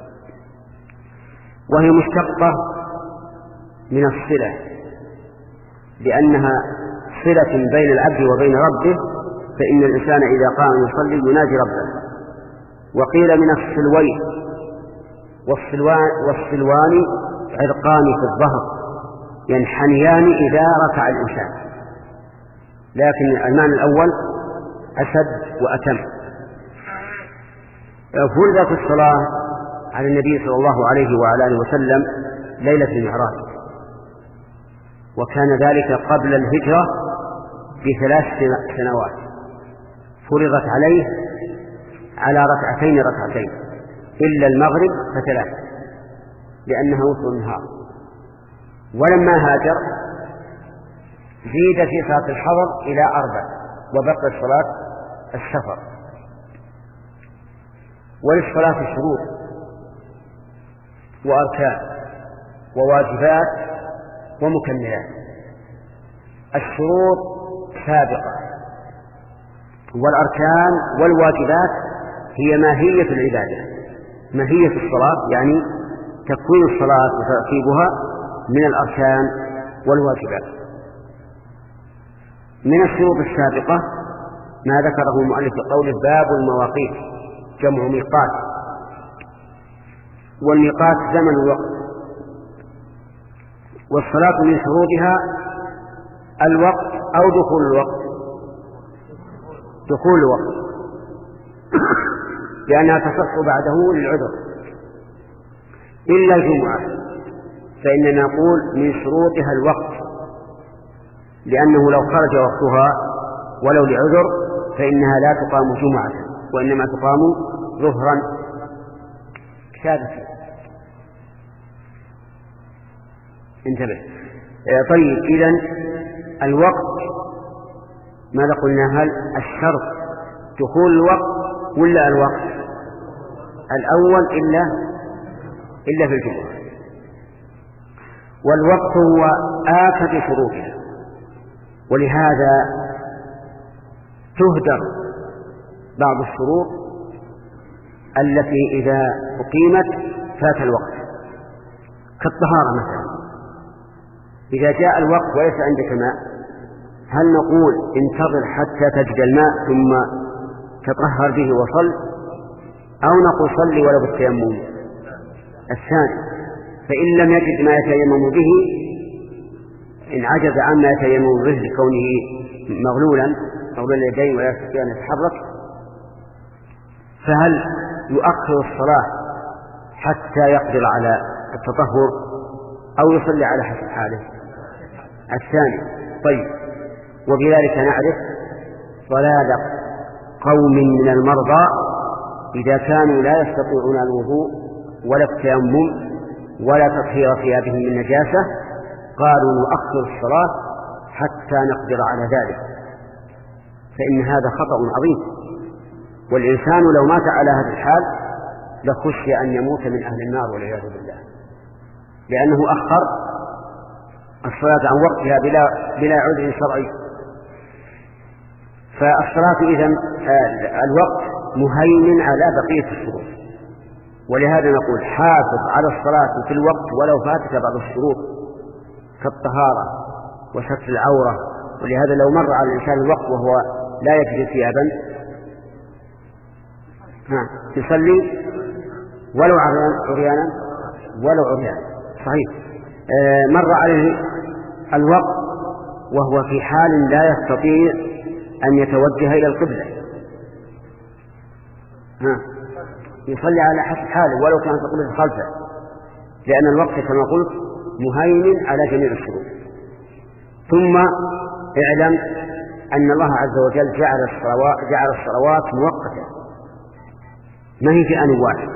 Speaker 1: وهي مشتقة من الصلة، لأنها صلة بين العبد وبين ربه، فإن الإنسان إذا قام يصلي يناجي ربه. وقيل من الصلوين، والصلوان, والصلوان عرقان في الظهر ينحنيان إذا ركع الإنسان، لكن المعنى الأول أشد وأتم. فرضت الصلاة على النبي صلى الله عليه وعلى آله وسلم ليلة المعراج، وكان ذلك قبل الهجرة بثلاث سنوات. فرضت عليه على ركعتين ركعتين إلا المغرب فثلاث، لأنها وتر النهار. ولما هاجر زيد في صلاة الحضر إلى أربع، وبقي صلاة السفر. وللصلاة شروط وأركان وواجبات ومكملات. الشروط سابقة، والأركان والواجبات هي ماهية العبادة، ماهية الصلاة يعني تكوين الصلاة وترتيبها من الأركان والواجبات. من الشروط السابقة ما ذكره المؤلف في قوله باب المواقيت، جمع ميقات، والميقات زمن الوقت. والصلاة من شروطها الوقت أو دخول الوقت، دخول الوقت لأنها تصح بعده للعذر، إلا الجمعة فإننا نقول من شروطها الوقت، لأنه لو خرج وقتها ولو لعذر فإنها لا تقام جمعة وإنما تقام ظهرا ثابتا. انتبه. طيب، إذن الوقت ماذا قلنا؟ هل الشرط دخول الوقت ولا الوقت الأول إلا إلا في الجمعة؟ والوقت هو آكد شروطها، ولهذا تهدر بعض الشروط التي إذا أقيمت فات الوقت، كالطهارة مثلا. إذا جاء الوقت وليس عندك ماء، هل نقول انتظر حتى تجد الماء ثم تطهر به وصل، أو نقول صلي ولو بالتيمم؟ الثاني. فإن لم يجد ما يتيمم به، إن عجز عما يتيمم به لكونه مغلولا مغلول اليدين ولا يستطيع أن يتحرك، فهل يؤخر الصلاة حتى يقدر على التطهر أو يصلي على حسب حاله؟ الثاني. طيب، وبذلك نعرف ضلال قوم من المرضى إذا كانوا لا يستطيعون الوضوء ولا التيمم ولا تطهير ثيابهم من نجاسة، قالوا نؤخر الصلاة حتى نقدر على ذلك، فإن هذا خطأ عظيم. والإنسان لو مات على هذا الحال لخشي أن يموت من أهل النار والعياذ بالله، لأنه أخر الصلاة عن وقتها بلا بلا عذر شرعي. فالصلاة إذن الوقت مهيمن على بقية الشروط، ولهذا نقول حافظ على الصلاة في الوقت ولو فاتك بعض الشروط كالطهارة وستر العورة. ولهذا لو مر على الإنسان الوقت وهو لا يجد ثيابا يصلي ولو عريانا ولو عريانا صحيح. آه مر عليه الوقت وهو في حال لا يستطيع أن يتوجه إلى القبلة ها يصلي على حسب حاله ولو كانت القبلة خلفه، لأن الوقت كما قلت مهيمن على جميع الشروط. ثم اعلم أن الله عز وجل جعل الصلوات, جعل الصلوات مؤقتة، ما هي في آن واحد،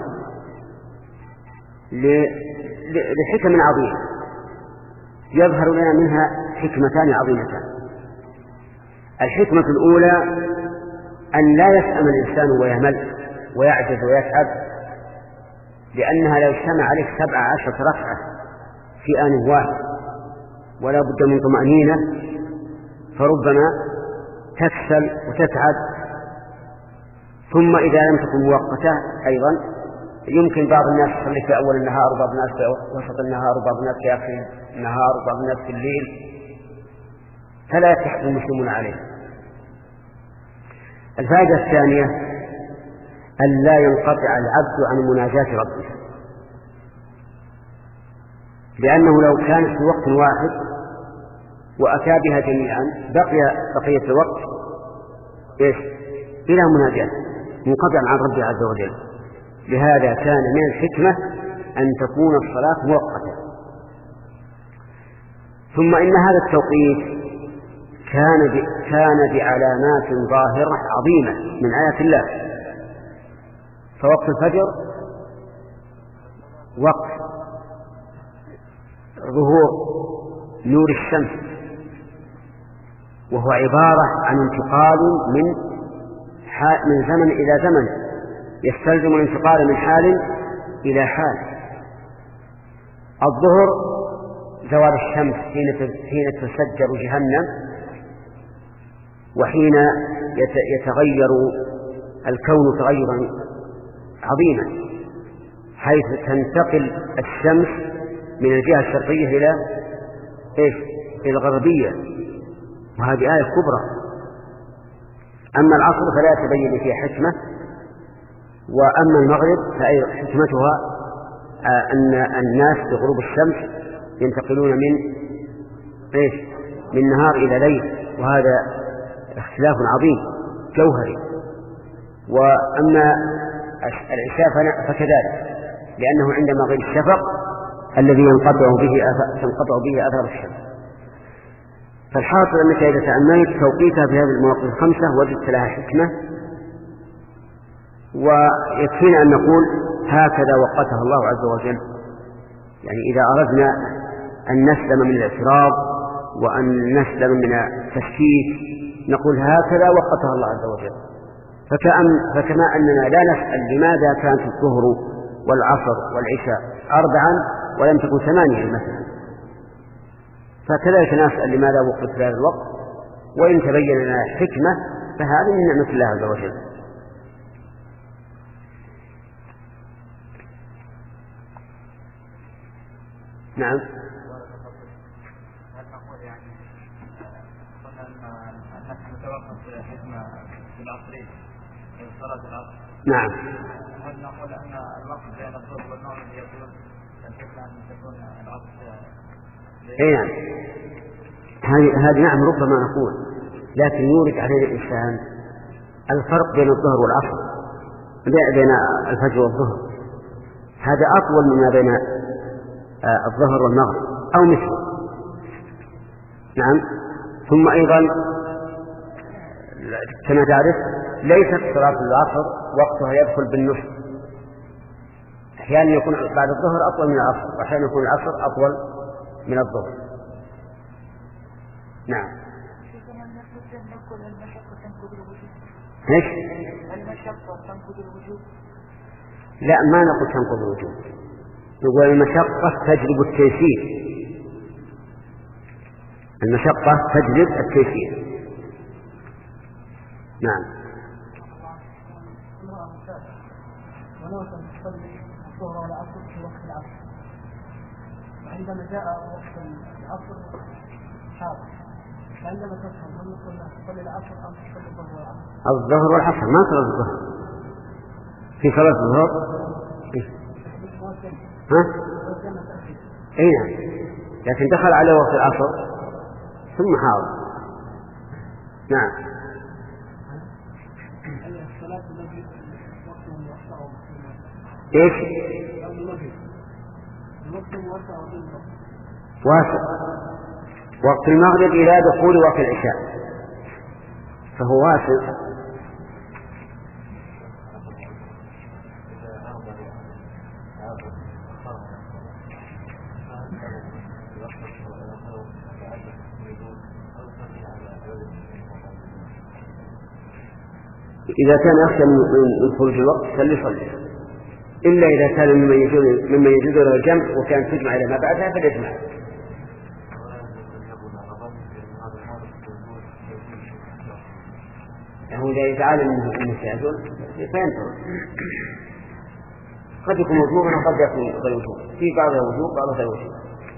Speaker 1: لحكم عظيمة يظهر لنا منها حكمتان عظيمتان. الحكمة الأولى أن لا يسأم الإنسان ويمل ويعجز ويتعب، لأنها لو اجتمع عليك سبع عشرة ركعة في آن واحد ولا بد من طمأنينة فربما تكسل وتتعب. ثم إذا لم تكن مؤقتة أيضا يمكن بعض الناس يصلي في أول النهار وبعض الناس في وسط النهار وبعض الناس في آخر النهار وبعض الناس في الليل، فلا يتحد المسلمون عليه. الفائدة الثانية أن لا ينقطع العبد عن مناجاة ربه، لأنه لو كانت في وقت واحد وأتى بها جميعا بقي بقية الوقت إيش؟ إلى مناجاة منقطع عن ربه عز وجل. لهذا كان من الحكمة أن تكون الصلاة مؤقتة. ثم إن هذا التوقيت كان كان بعلامات ظاهرة عظيمة من آيات الله. فوقت الفجر وقت ظهور نور الشمس، وهو عبارة عن انتقال من من زمن إلى زمن، يستلزم الانتقال من حال إلى حال. الظهر زوال الشمس حين تسجر جهنم، وحين يتغير الكون تغيرا عظيما، حيث تنتقل الشمس من الجهة الشرقية إلى إيش؟ إلى الغربية، وهذه آية كبرى. أما العصر فلا يتبين فيها حكمة، وأما المغرب فأي حكمتها أن الناس بغروب الشمس ينتقلون من إيش؟ من نهار إلى ليل، وهذا اختلاف عظيم جوهري. وأما العشاء فكذلك، لأنه عندما غيب الشفق الذي ينقطع به تنقطع به أثر الشمس. فالحاصل أنك إذا تأملت توقيتها في هذه المواقف الخمسة وجدت لها حكمة، ويكفينا أن نقول هكذا وقتها الله عز وجل. يعني إذا أردنا أن نسلم من الاعتراض وأن نسلم من التشكيك نقول هكذا وقتها الله عز وجل. فكما أننا لا نسأل لماذا كانت الظهر والعصر والعشاء أربعا ولم تكن ثمانية مثلا، فكذلك نسأل لماذا وقت في هذا الوقت، وإن تبين لنا حكمة فهذا من نعمة الله عز وجل. نعم. نعم.
Speaker 2: هل نقول أن الوقت بين الظهر والنوم يكون الحكمة أن تكون العصر؟
Speaker 1: إيه نعم. هذه هذه نعم ربما نقول، لكن يورد علينا الإنسان الفرق بين الظهر والعصر، بين الفجر والظهر، هذا أطول مما بين الظهر والمغرب أو مثله. نعم. ثم أيضا كما تعرف ليست صلاة العصر وقتها يدخل بالنصف، أحيانا يكون بعد الظهر أطول من العصر، وأحيانا يكون العصر أطول من الظهر. نعم. ايش؟
Speaker 4: المشقة تنقض الوجوب؟
Speaker 1: لا، ما نقول تنقض الوجوب، نقول المشقة تجلب التيسير. المشقة تجلب التيسير. نعم.
Speaker 5: ولو تصلي الظهر والعصر في وقت العصر، وعندما جاء وقت العصر حاضر، فعندما تفهم هل نقول تصلي العصر أم تصلي الظهر والعصر؟
Speaker 1: الظهر والعصر، ما صلاة الظهر. في صلاة الظهر ها؟ اي نعم، لكن دخل على وقت العصر ثم حاضر. نعم.
Speaker 5: الصلاة التي وقت
Speaker 1: ايش؟ واسع. وقت المغرب إلى دخول وقت العشاء فهو واسع. إذا كان أخشى من خروج الوقت فليصلي، إلا إذا كان ممن يجوز ممن يجوز له الجمع وكان تجمع إلى ما بعدها فليجمع. هو إذا يتعالى المستعجل فينتظر، قد يكون وجوبا وقد يكون غير وجوب، في بعضها وجوب بعضها غير وجوب.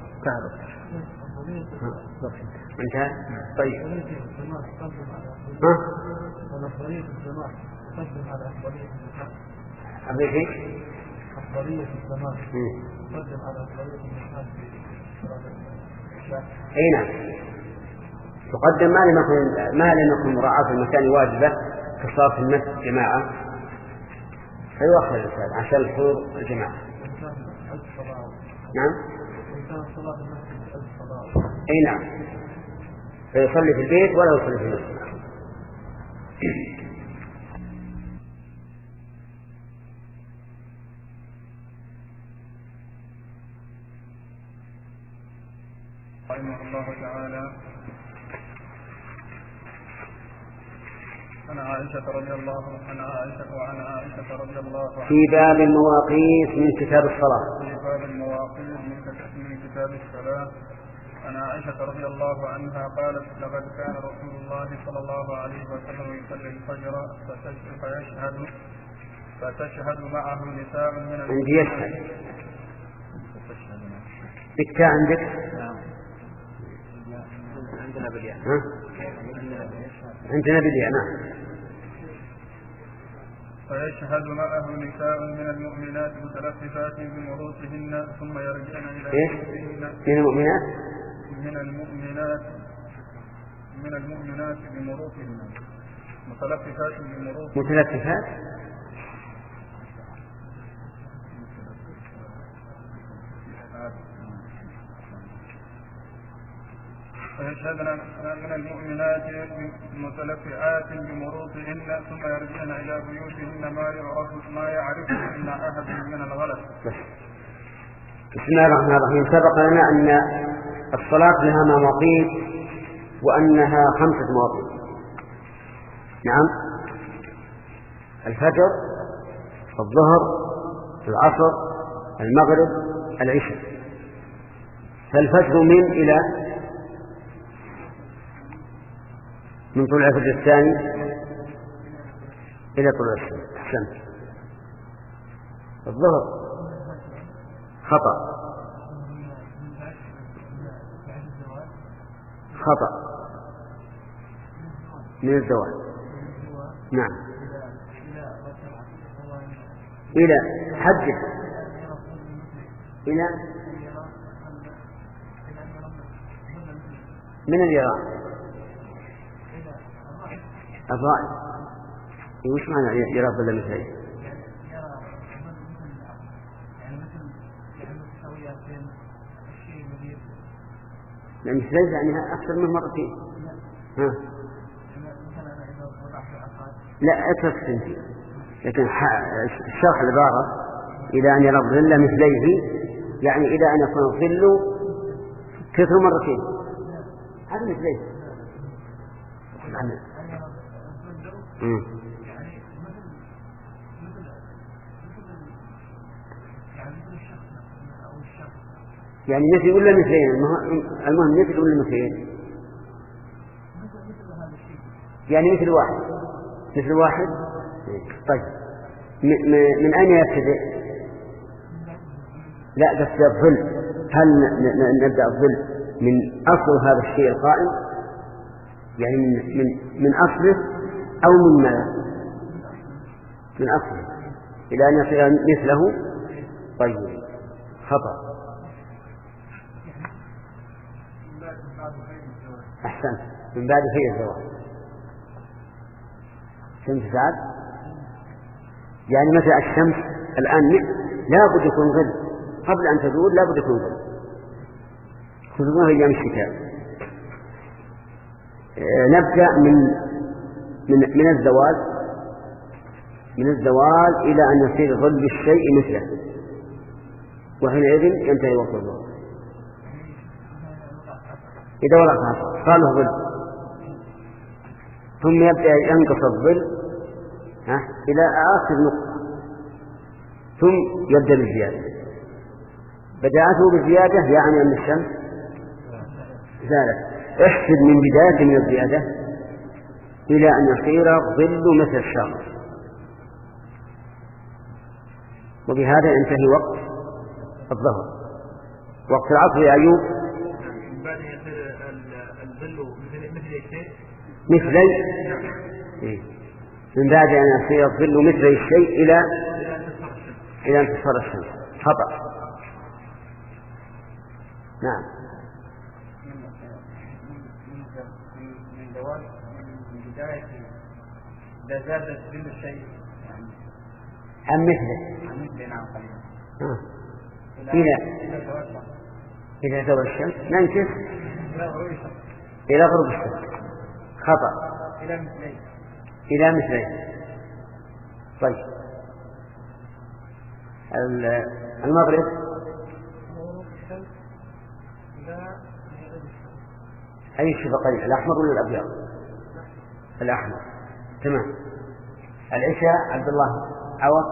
Speaker 1: انتهى. طيب ها
Speaker 5: أفضلية الجماعة تقدم على أفضلية النساء.
Speaker 1: أفضلية
Speaker 5: أفضلية الجماعة تقدم على أفضلية النساء في صلاة.
Speaker 1: أي نعم تقدم، ما لم يكن ما لم يكن مراعاة المكان واجبة كصلاة المسجد جماعة فيؤخر الإنسان عشان الحضور الجماعة. نعم. أي نعم فيصلي في البيت ولا يصلي في المسجد.
Speaker 3: رحمه الله تعالى عن عائشة رضي الله عنها عائشة وعن عائشة رضي الله عنها
Speaker 1: في باب المواقيت من كتاب الصلاة.
Speaker 3: في باب المواقيت من كتاب الصلاة. عن عائشة رضي الله عنها قالت لقد كان رسول الله صلى الله عليه وسلم يصلي الفجر فيشهد فتشهد معه نساء من
Speaker 1: عندي يشهد بكتا عندك؟
Speaker 2: عندنا بالياء.
Speaker 1: عندنا بالياء. نعم.
Speaker 3: فيشهد معه نساء من المؤمنات متلففات بمروطهن ثم يرجعن إلى
Speaker 1: بيوتهن. من المؤمنات؟
Speaker 3: من المؤمنات من المؤمنات بمروطهن متلففات بمروطهن.
Speaker 1: متلففات؟
Speaker 3: فيشهدن من المؤمنات متلفعات بمروطهن ثم يرجعن إلى بيوتهن ما يعرف ما يعرفه إلا أحد من الغلط.
Speaker 1: بسم الله الرحمن الرحيم. سبق لنا أن الصلاة لها مواقيت وأنها خمسة مواقيت. نعم. الفجر، الظهر، العصر، المغرب، العشاء. فالفجر من إلى من طلوع الفجر الثاني إلى طلوع الشمس. الظهر خطأ خطأ من الزوال. نعم. إلى حدث إلى من اليراء الرائع. وش معنى يرى بلا مثال؟ لأن مثال يعني أكثر من مرتين. ها. لا أترك سنتي، لكن الشرح العبارة إلى أن يرى الظل مثليه يعني إلى أن يكون الظل كثر مرتين. هذا مثليه. مم. يعني مثل ولا مثلين؟ المهم مثل ولا مثلين؟ يعني مثل واحد مثل واحد. طيب من أين يبتدئ؟ لا بس الظل. هل نبدأ الظل من أصل هذا الشيء القائم يعني من من من أصله أو من ماذا؟ من أصله إلى أن يصير مثله. طيب خطأ. أحسن. من بعد في الزواج. فهمت سعد؟ يعني مثلا الشمس الآن لا بد يكون ظل، قبل أن تزول لا بد يكون ظل، خصوصا أيام الشتاء. نبدأ من من من الزوال من الزوال إلى أن يصير ظل الشيء مثله، وحينئذ ينتهي وقت الظهر. إذا ولعت عصر صار له ظل، ثم يبدأ ينقص الظل ها إلى آخر نقطة، ثم يبدأ بالزيادة. بدايته بالزيادة يعني أن الشمس زالت. احسب من بداية من الزيادة إلى أن يصير ظل مثل الشمس، وبهذا ينتهي وقت الظهر. وقت العصر يا أيوب مثلي من بعد أن يصير الظل مثل الشيء إلى إلى انتصار الشمس. خطأ. نعم.
Speaker 2: من زوال من بداية إذا زادت ظل الشيء يعني
Speaker 1: عن مثله
Speaker 2: عن مثله نعم قليلا
Speaker 1: إلى إلى زوال الشمس ننكس إلى غروب الشمس. خطأ.
Speaker 2: إلى مثلين
Speaker 1: إلى مثلين. طيب المغرب أي شفقين، الأحمر ولا الأبيض؟ الأحمر. تمام. العشاء عبد الله عوض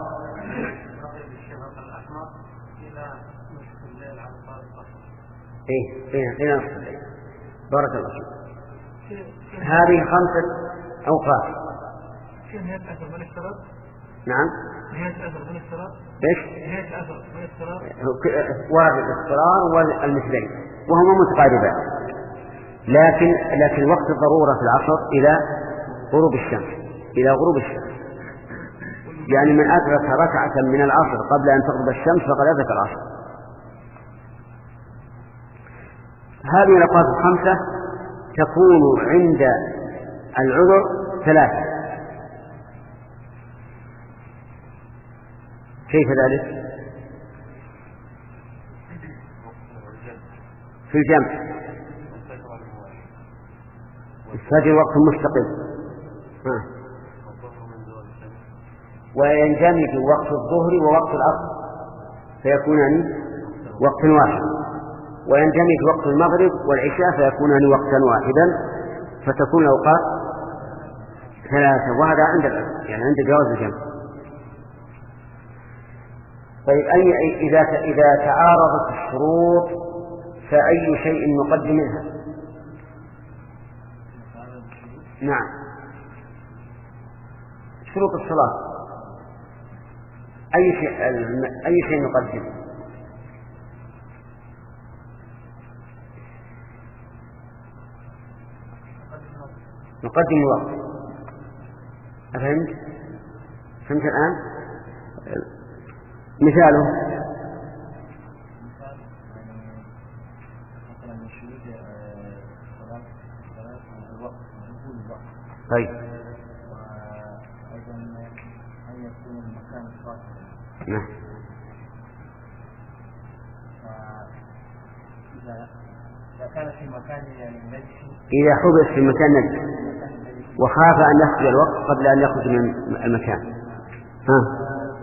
Speaker 1: إيه إيه إلى نصف الليل. بارك الله فيك. هذه خمسة أوقات.
Speaker 2: نهاية الأثر من الشرط؟
Speaker 1: نعم.
Speaker 2: نهاية الأثر من الشرط؟
Speaker 1: إيش؟
Speaker 2: نهاية الأثر من الشرط؟
Speaker 1: وارد الاضطرار والمثلين وهما متقاربان، لكن لكن وقت الضرورة في العصر إلى غروب الشمس إلى غروب الشمس. يعني من أدرك ركعة من العصر قبل أن تغرب الشمس فقد أدرك العصر. هذه الأوقات الخمسة تكون عند العذر ثلاثة. كيف ذلك؟ في الجمع الفجر وقت مستقل، ها. وينجمد وقت الظهر ووقت العصر فيكونان وقت واحد، وينجمد وقت المغرب والعشاء فيكونان وقتا واحدا، فتكون الأوقات ثلاثة. وهذا عند يعني عند جواز الجمع. طيب أي إذا إذا تعارضت الشروط فأي شيء نقدم منها؟ نعم. شروط الصلاة أي شيء أي شيء نقدم؟ نقدم الوقت. أفهمت؟ فهمت الآن؟ مثاله طيب
Speaker 5: وأيضا أن يكون المكان الصافي.
Speaker 1: نعم.
Speaker 5: إذا كان في مكان يعني نجس،
Speaker 1: إذا حبس في مكان نجس وخاف أن يخرج الوقت قبل أن يخرج من المكان، ها.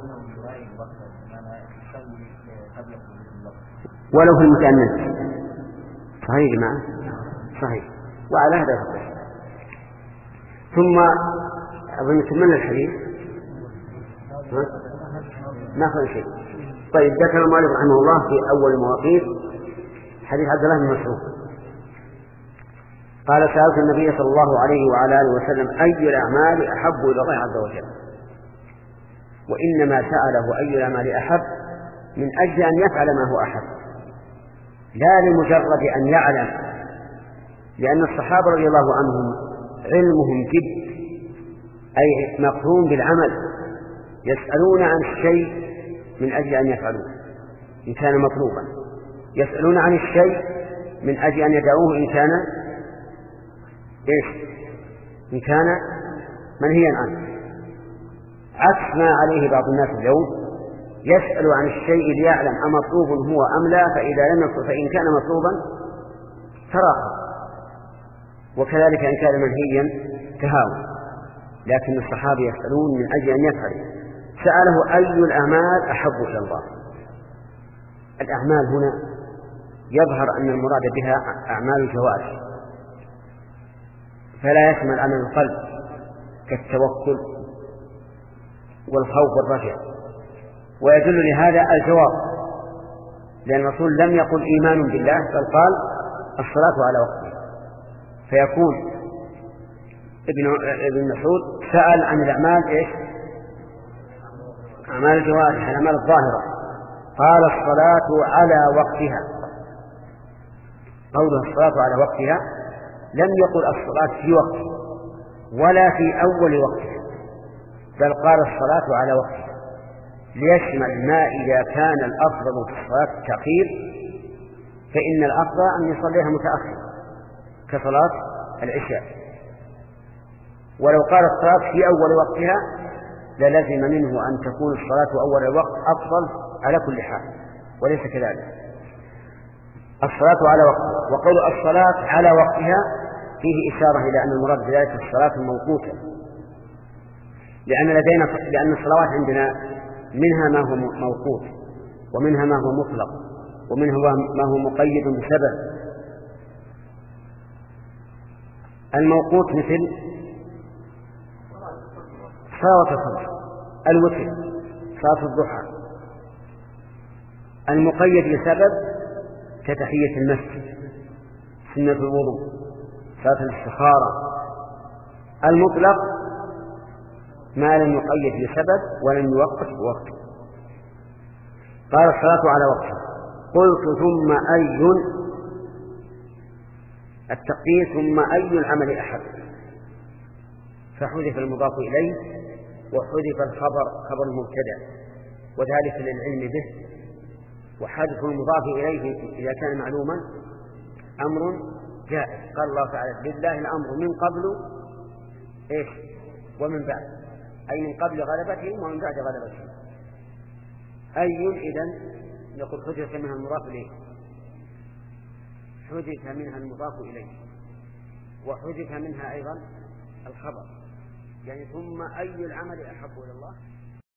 Speaker 1: ولو في المكان نجس. صحيح يا جماعة؟ صحيح. وعلى هذا الفقه. ثم أظن كملنا الحديث. ما أخذ شيء. طيب ذكر المؤلف رحمه الله في أول المواقيت حديث عبد الله بن مسعود قال: سألت النبي صلى الله عليه وعلى آله وسلم أي الأعمال أحب إلى الله عز وجل، وإنما سأله أي الأعمال أحب من أجل أن يفعل ما هو أحب، لا لمجرد أن يعلم، لأن الصحابة رضي الله عنهم علمهم جد أي مقرون بالعمل، يسألون عن الشيء من أجل أن يفعلوه إن كان مطلوبا، يسألون عن الشيء من أجل أن يدعوه إن كان إيش؟ إن كان منهيا عنه. عكس ما عليه بعض الناس اليوم، يسأل عن الشيء ليعلم أمطلوب هو أم لا، فإذا لم يكن فإن كان مطلوبا تراخى، وكذلك إن كان منهيا تهاون. لكن الصحابة يسألون من أجل أن يفعلوا. سأله أي الأعمال أحب إلى الله. الأعمال هنا يظهر أن المراد بها أعمال الجوارح، فلا يشمل عمل القلب كالتوكل والخوف والرجاء. ويدل لهذا الجواب، لأن الرسول لم يقل إيمان بالله بل قال الصلاة على وقتها، فيكون ابن ابن مسعود سأل عن الأعمال إيش؟ أعمال الجوارح، الأعمال الظاهرة، قال الصلاة على وقتها. قوله الصلاة على وقتها لم يقل الصلاة في وقت ولا في أول وقتها، بل قال الصلاة على وقتها ليشمل ما إذا كان الأفضل في الصلاة التأخير، فإن الأفضل أن يصليها متأخر كصلاة العشاء. ولو قال الصلاة في أول وقتها للزم منه أن تكون الصلاة أول الوقت أفضل على كل حال، وليس كذلك. الصلاة على وقتها، وقول الصلاة على وقتها فيه إشارة إلى أن المراد بذلك الصلاة الموقوتة، لأن لدينا لأن الصلوات عندنا منها ما هو موقوت، ومنها ما هو مطلق، ومنها ما هو مقيد بسبب. الموقوت مثل صلاة الصبح، الوتر، صلاة الضحى. المقيد بسبب كتحية المسجد، سنة الوضوء، صلاة الاستخارة. المطلق ما لم يقيد بسبب ولم يوقف بوقت. قال الصلاة على وقتها. قلت ثم أي التقدير ثم أي العمل أحب، فحذف المضاف إليه وحذف الخبر خبر المبتدأ، وذلك للعلم به. وحذف المضاف إليه إذا كان معلوما أمر جائز. قال الله تعالى لله الأمر من قبل إيش ومن بعد، أي من قبل غلبتهم ومن بعد غلبتهم. أي إذن يقول حذف منها المضاف إليه، حذف منها المضاف إليه، وحذف منها أيضا الخبر، يعني ثم أي العمل أحب إلى الله.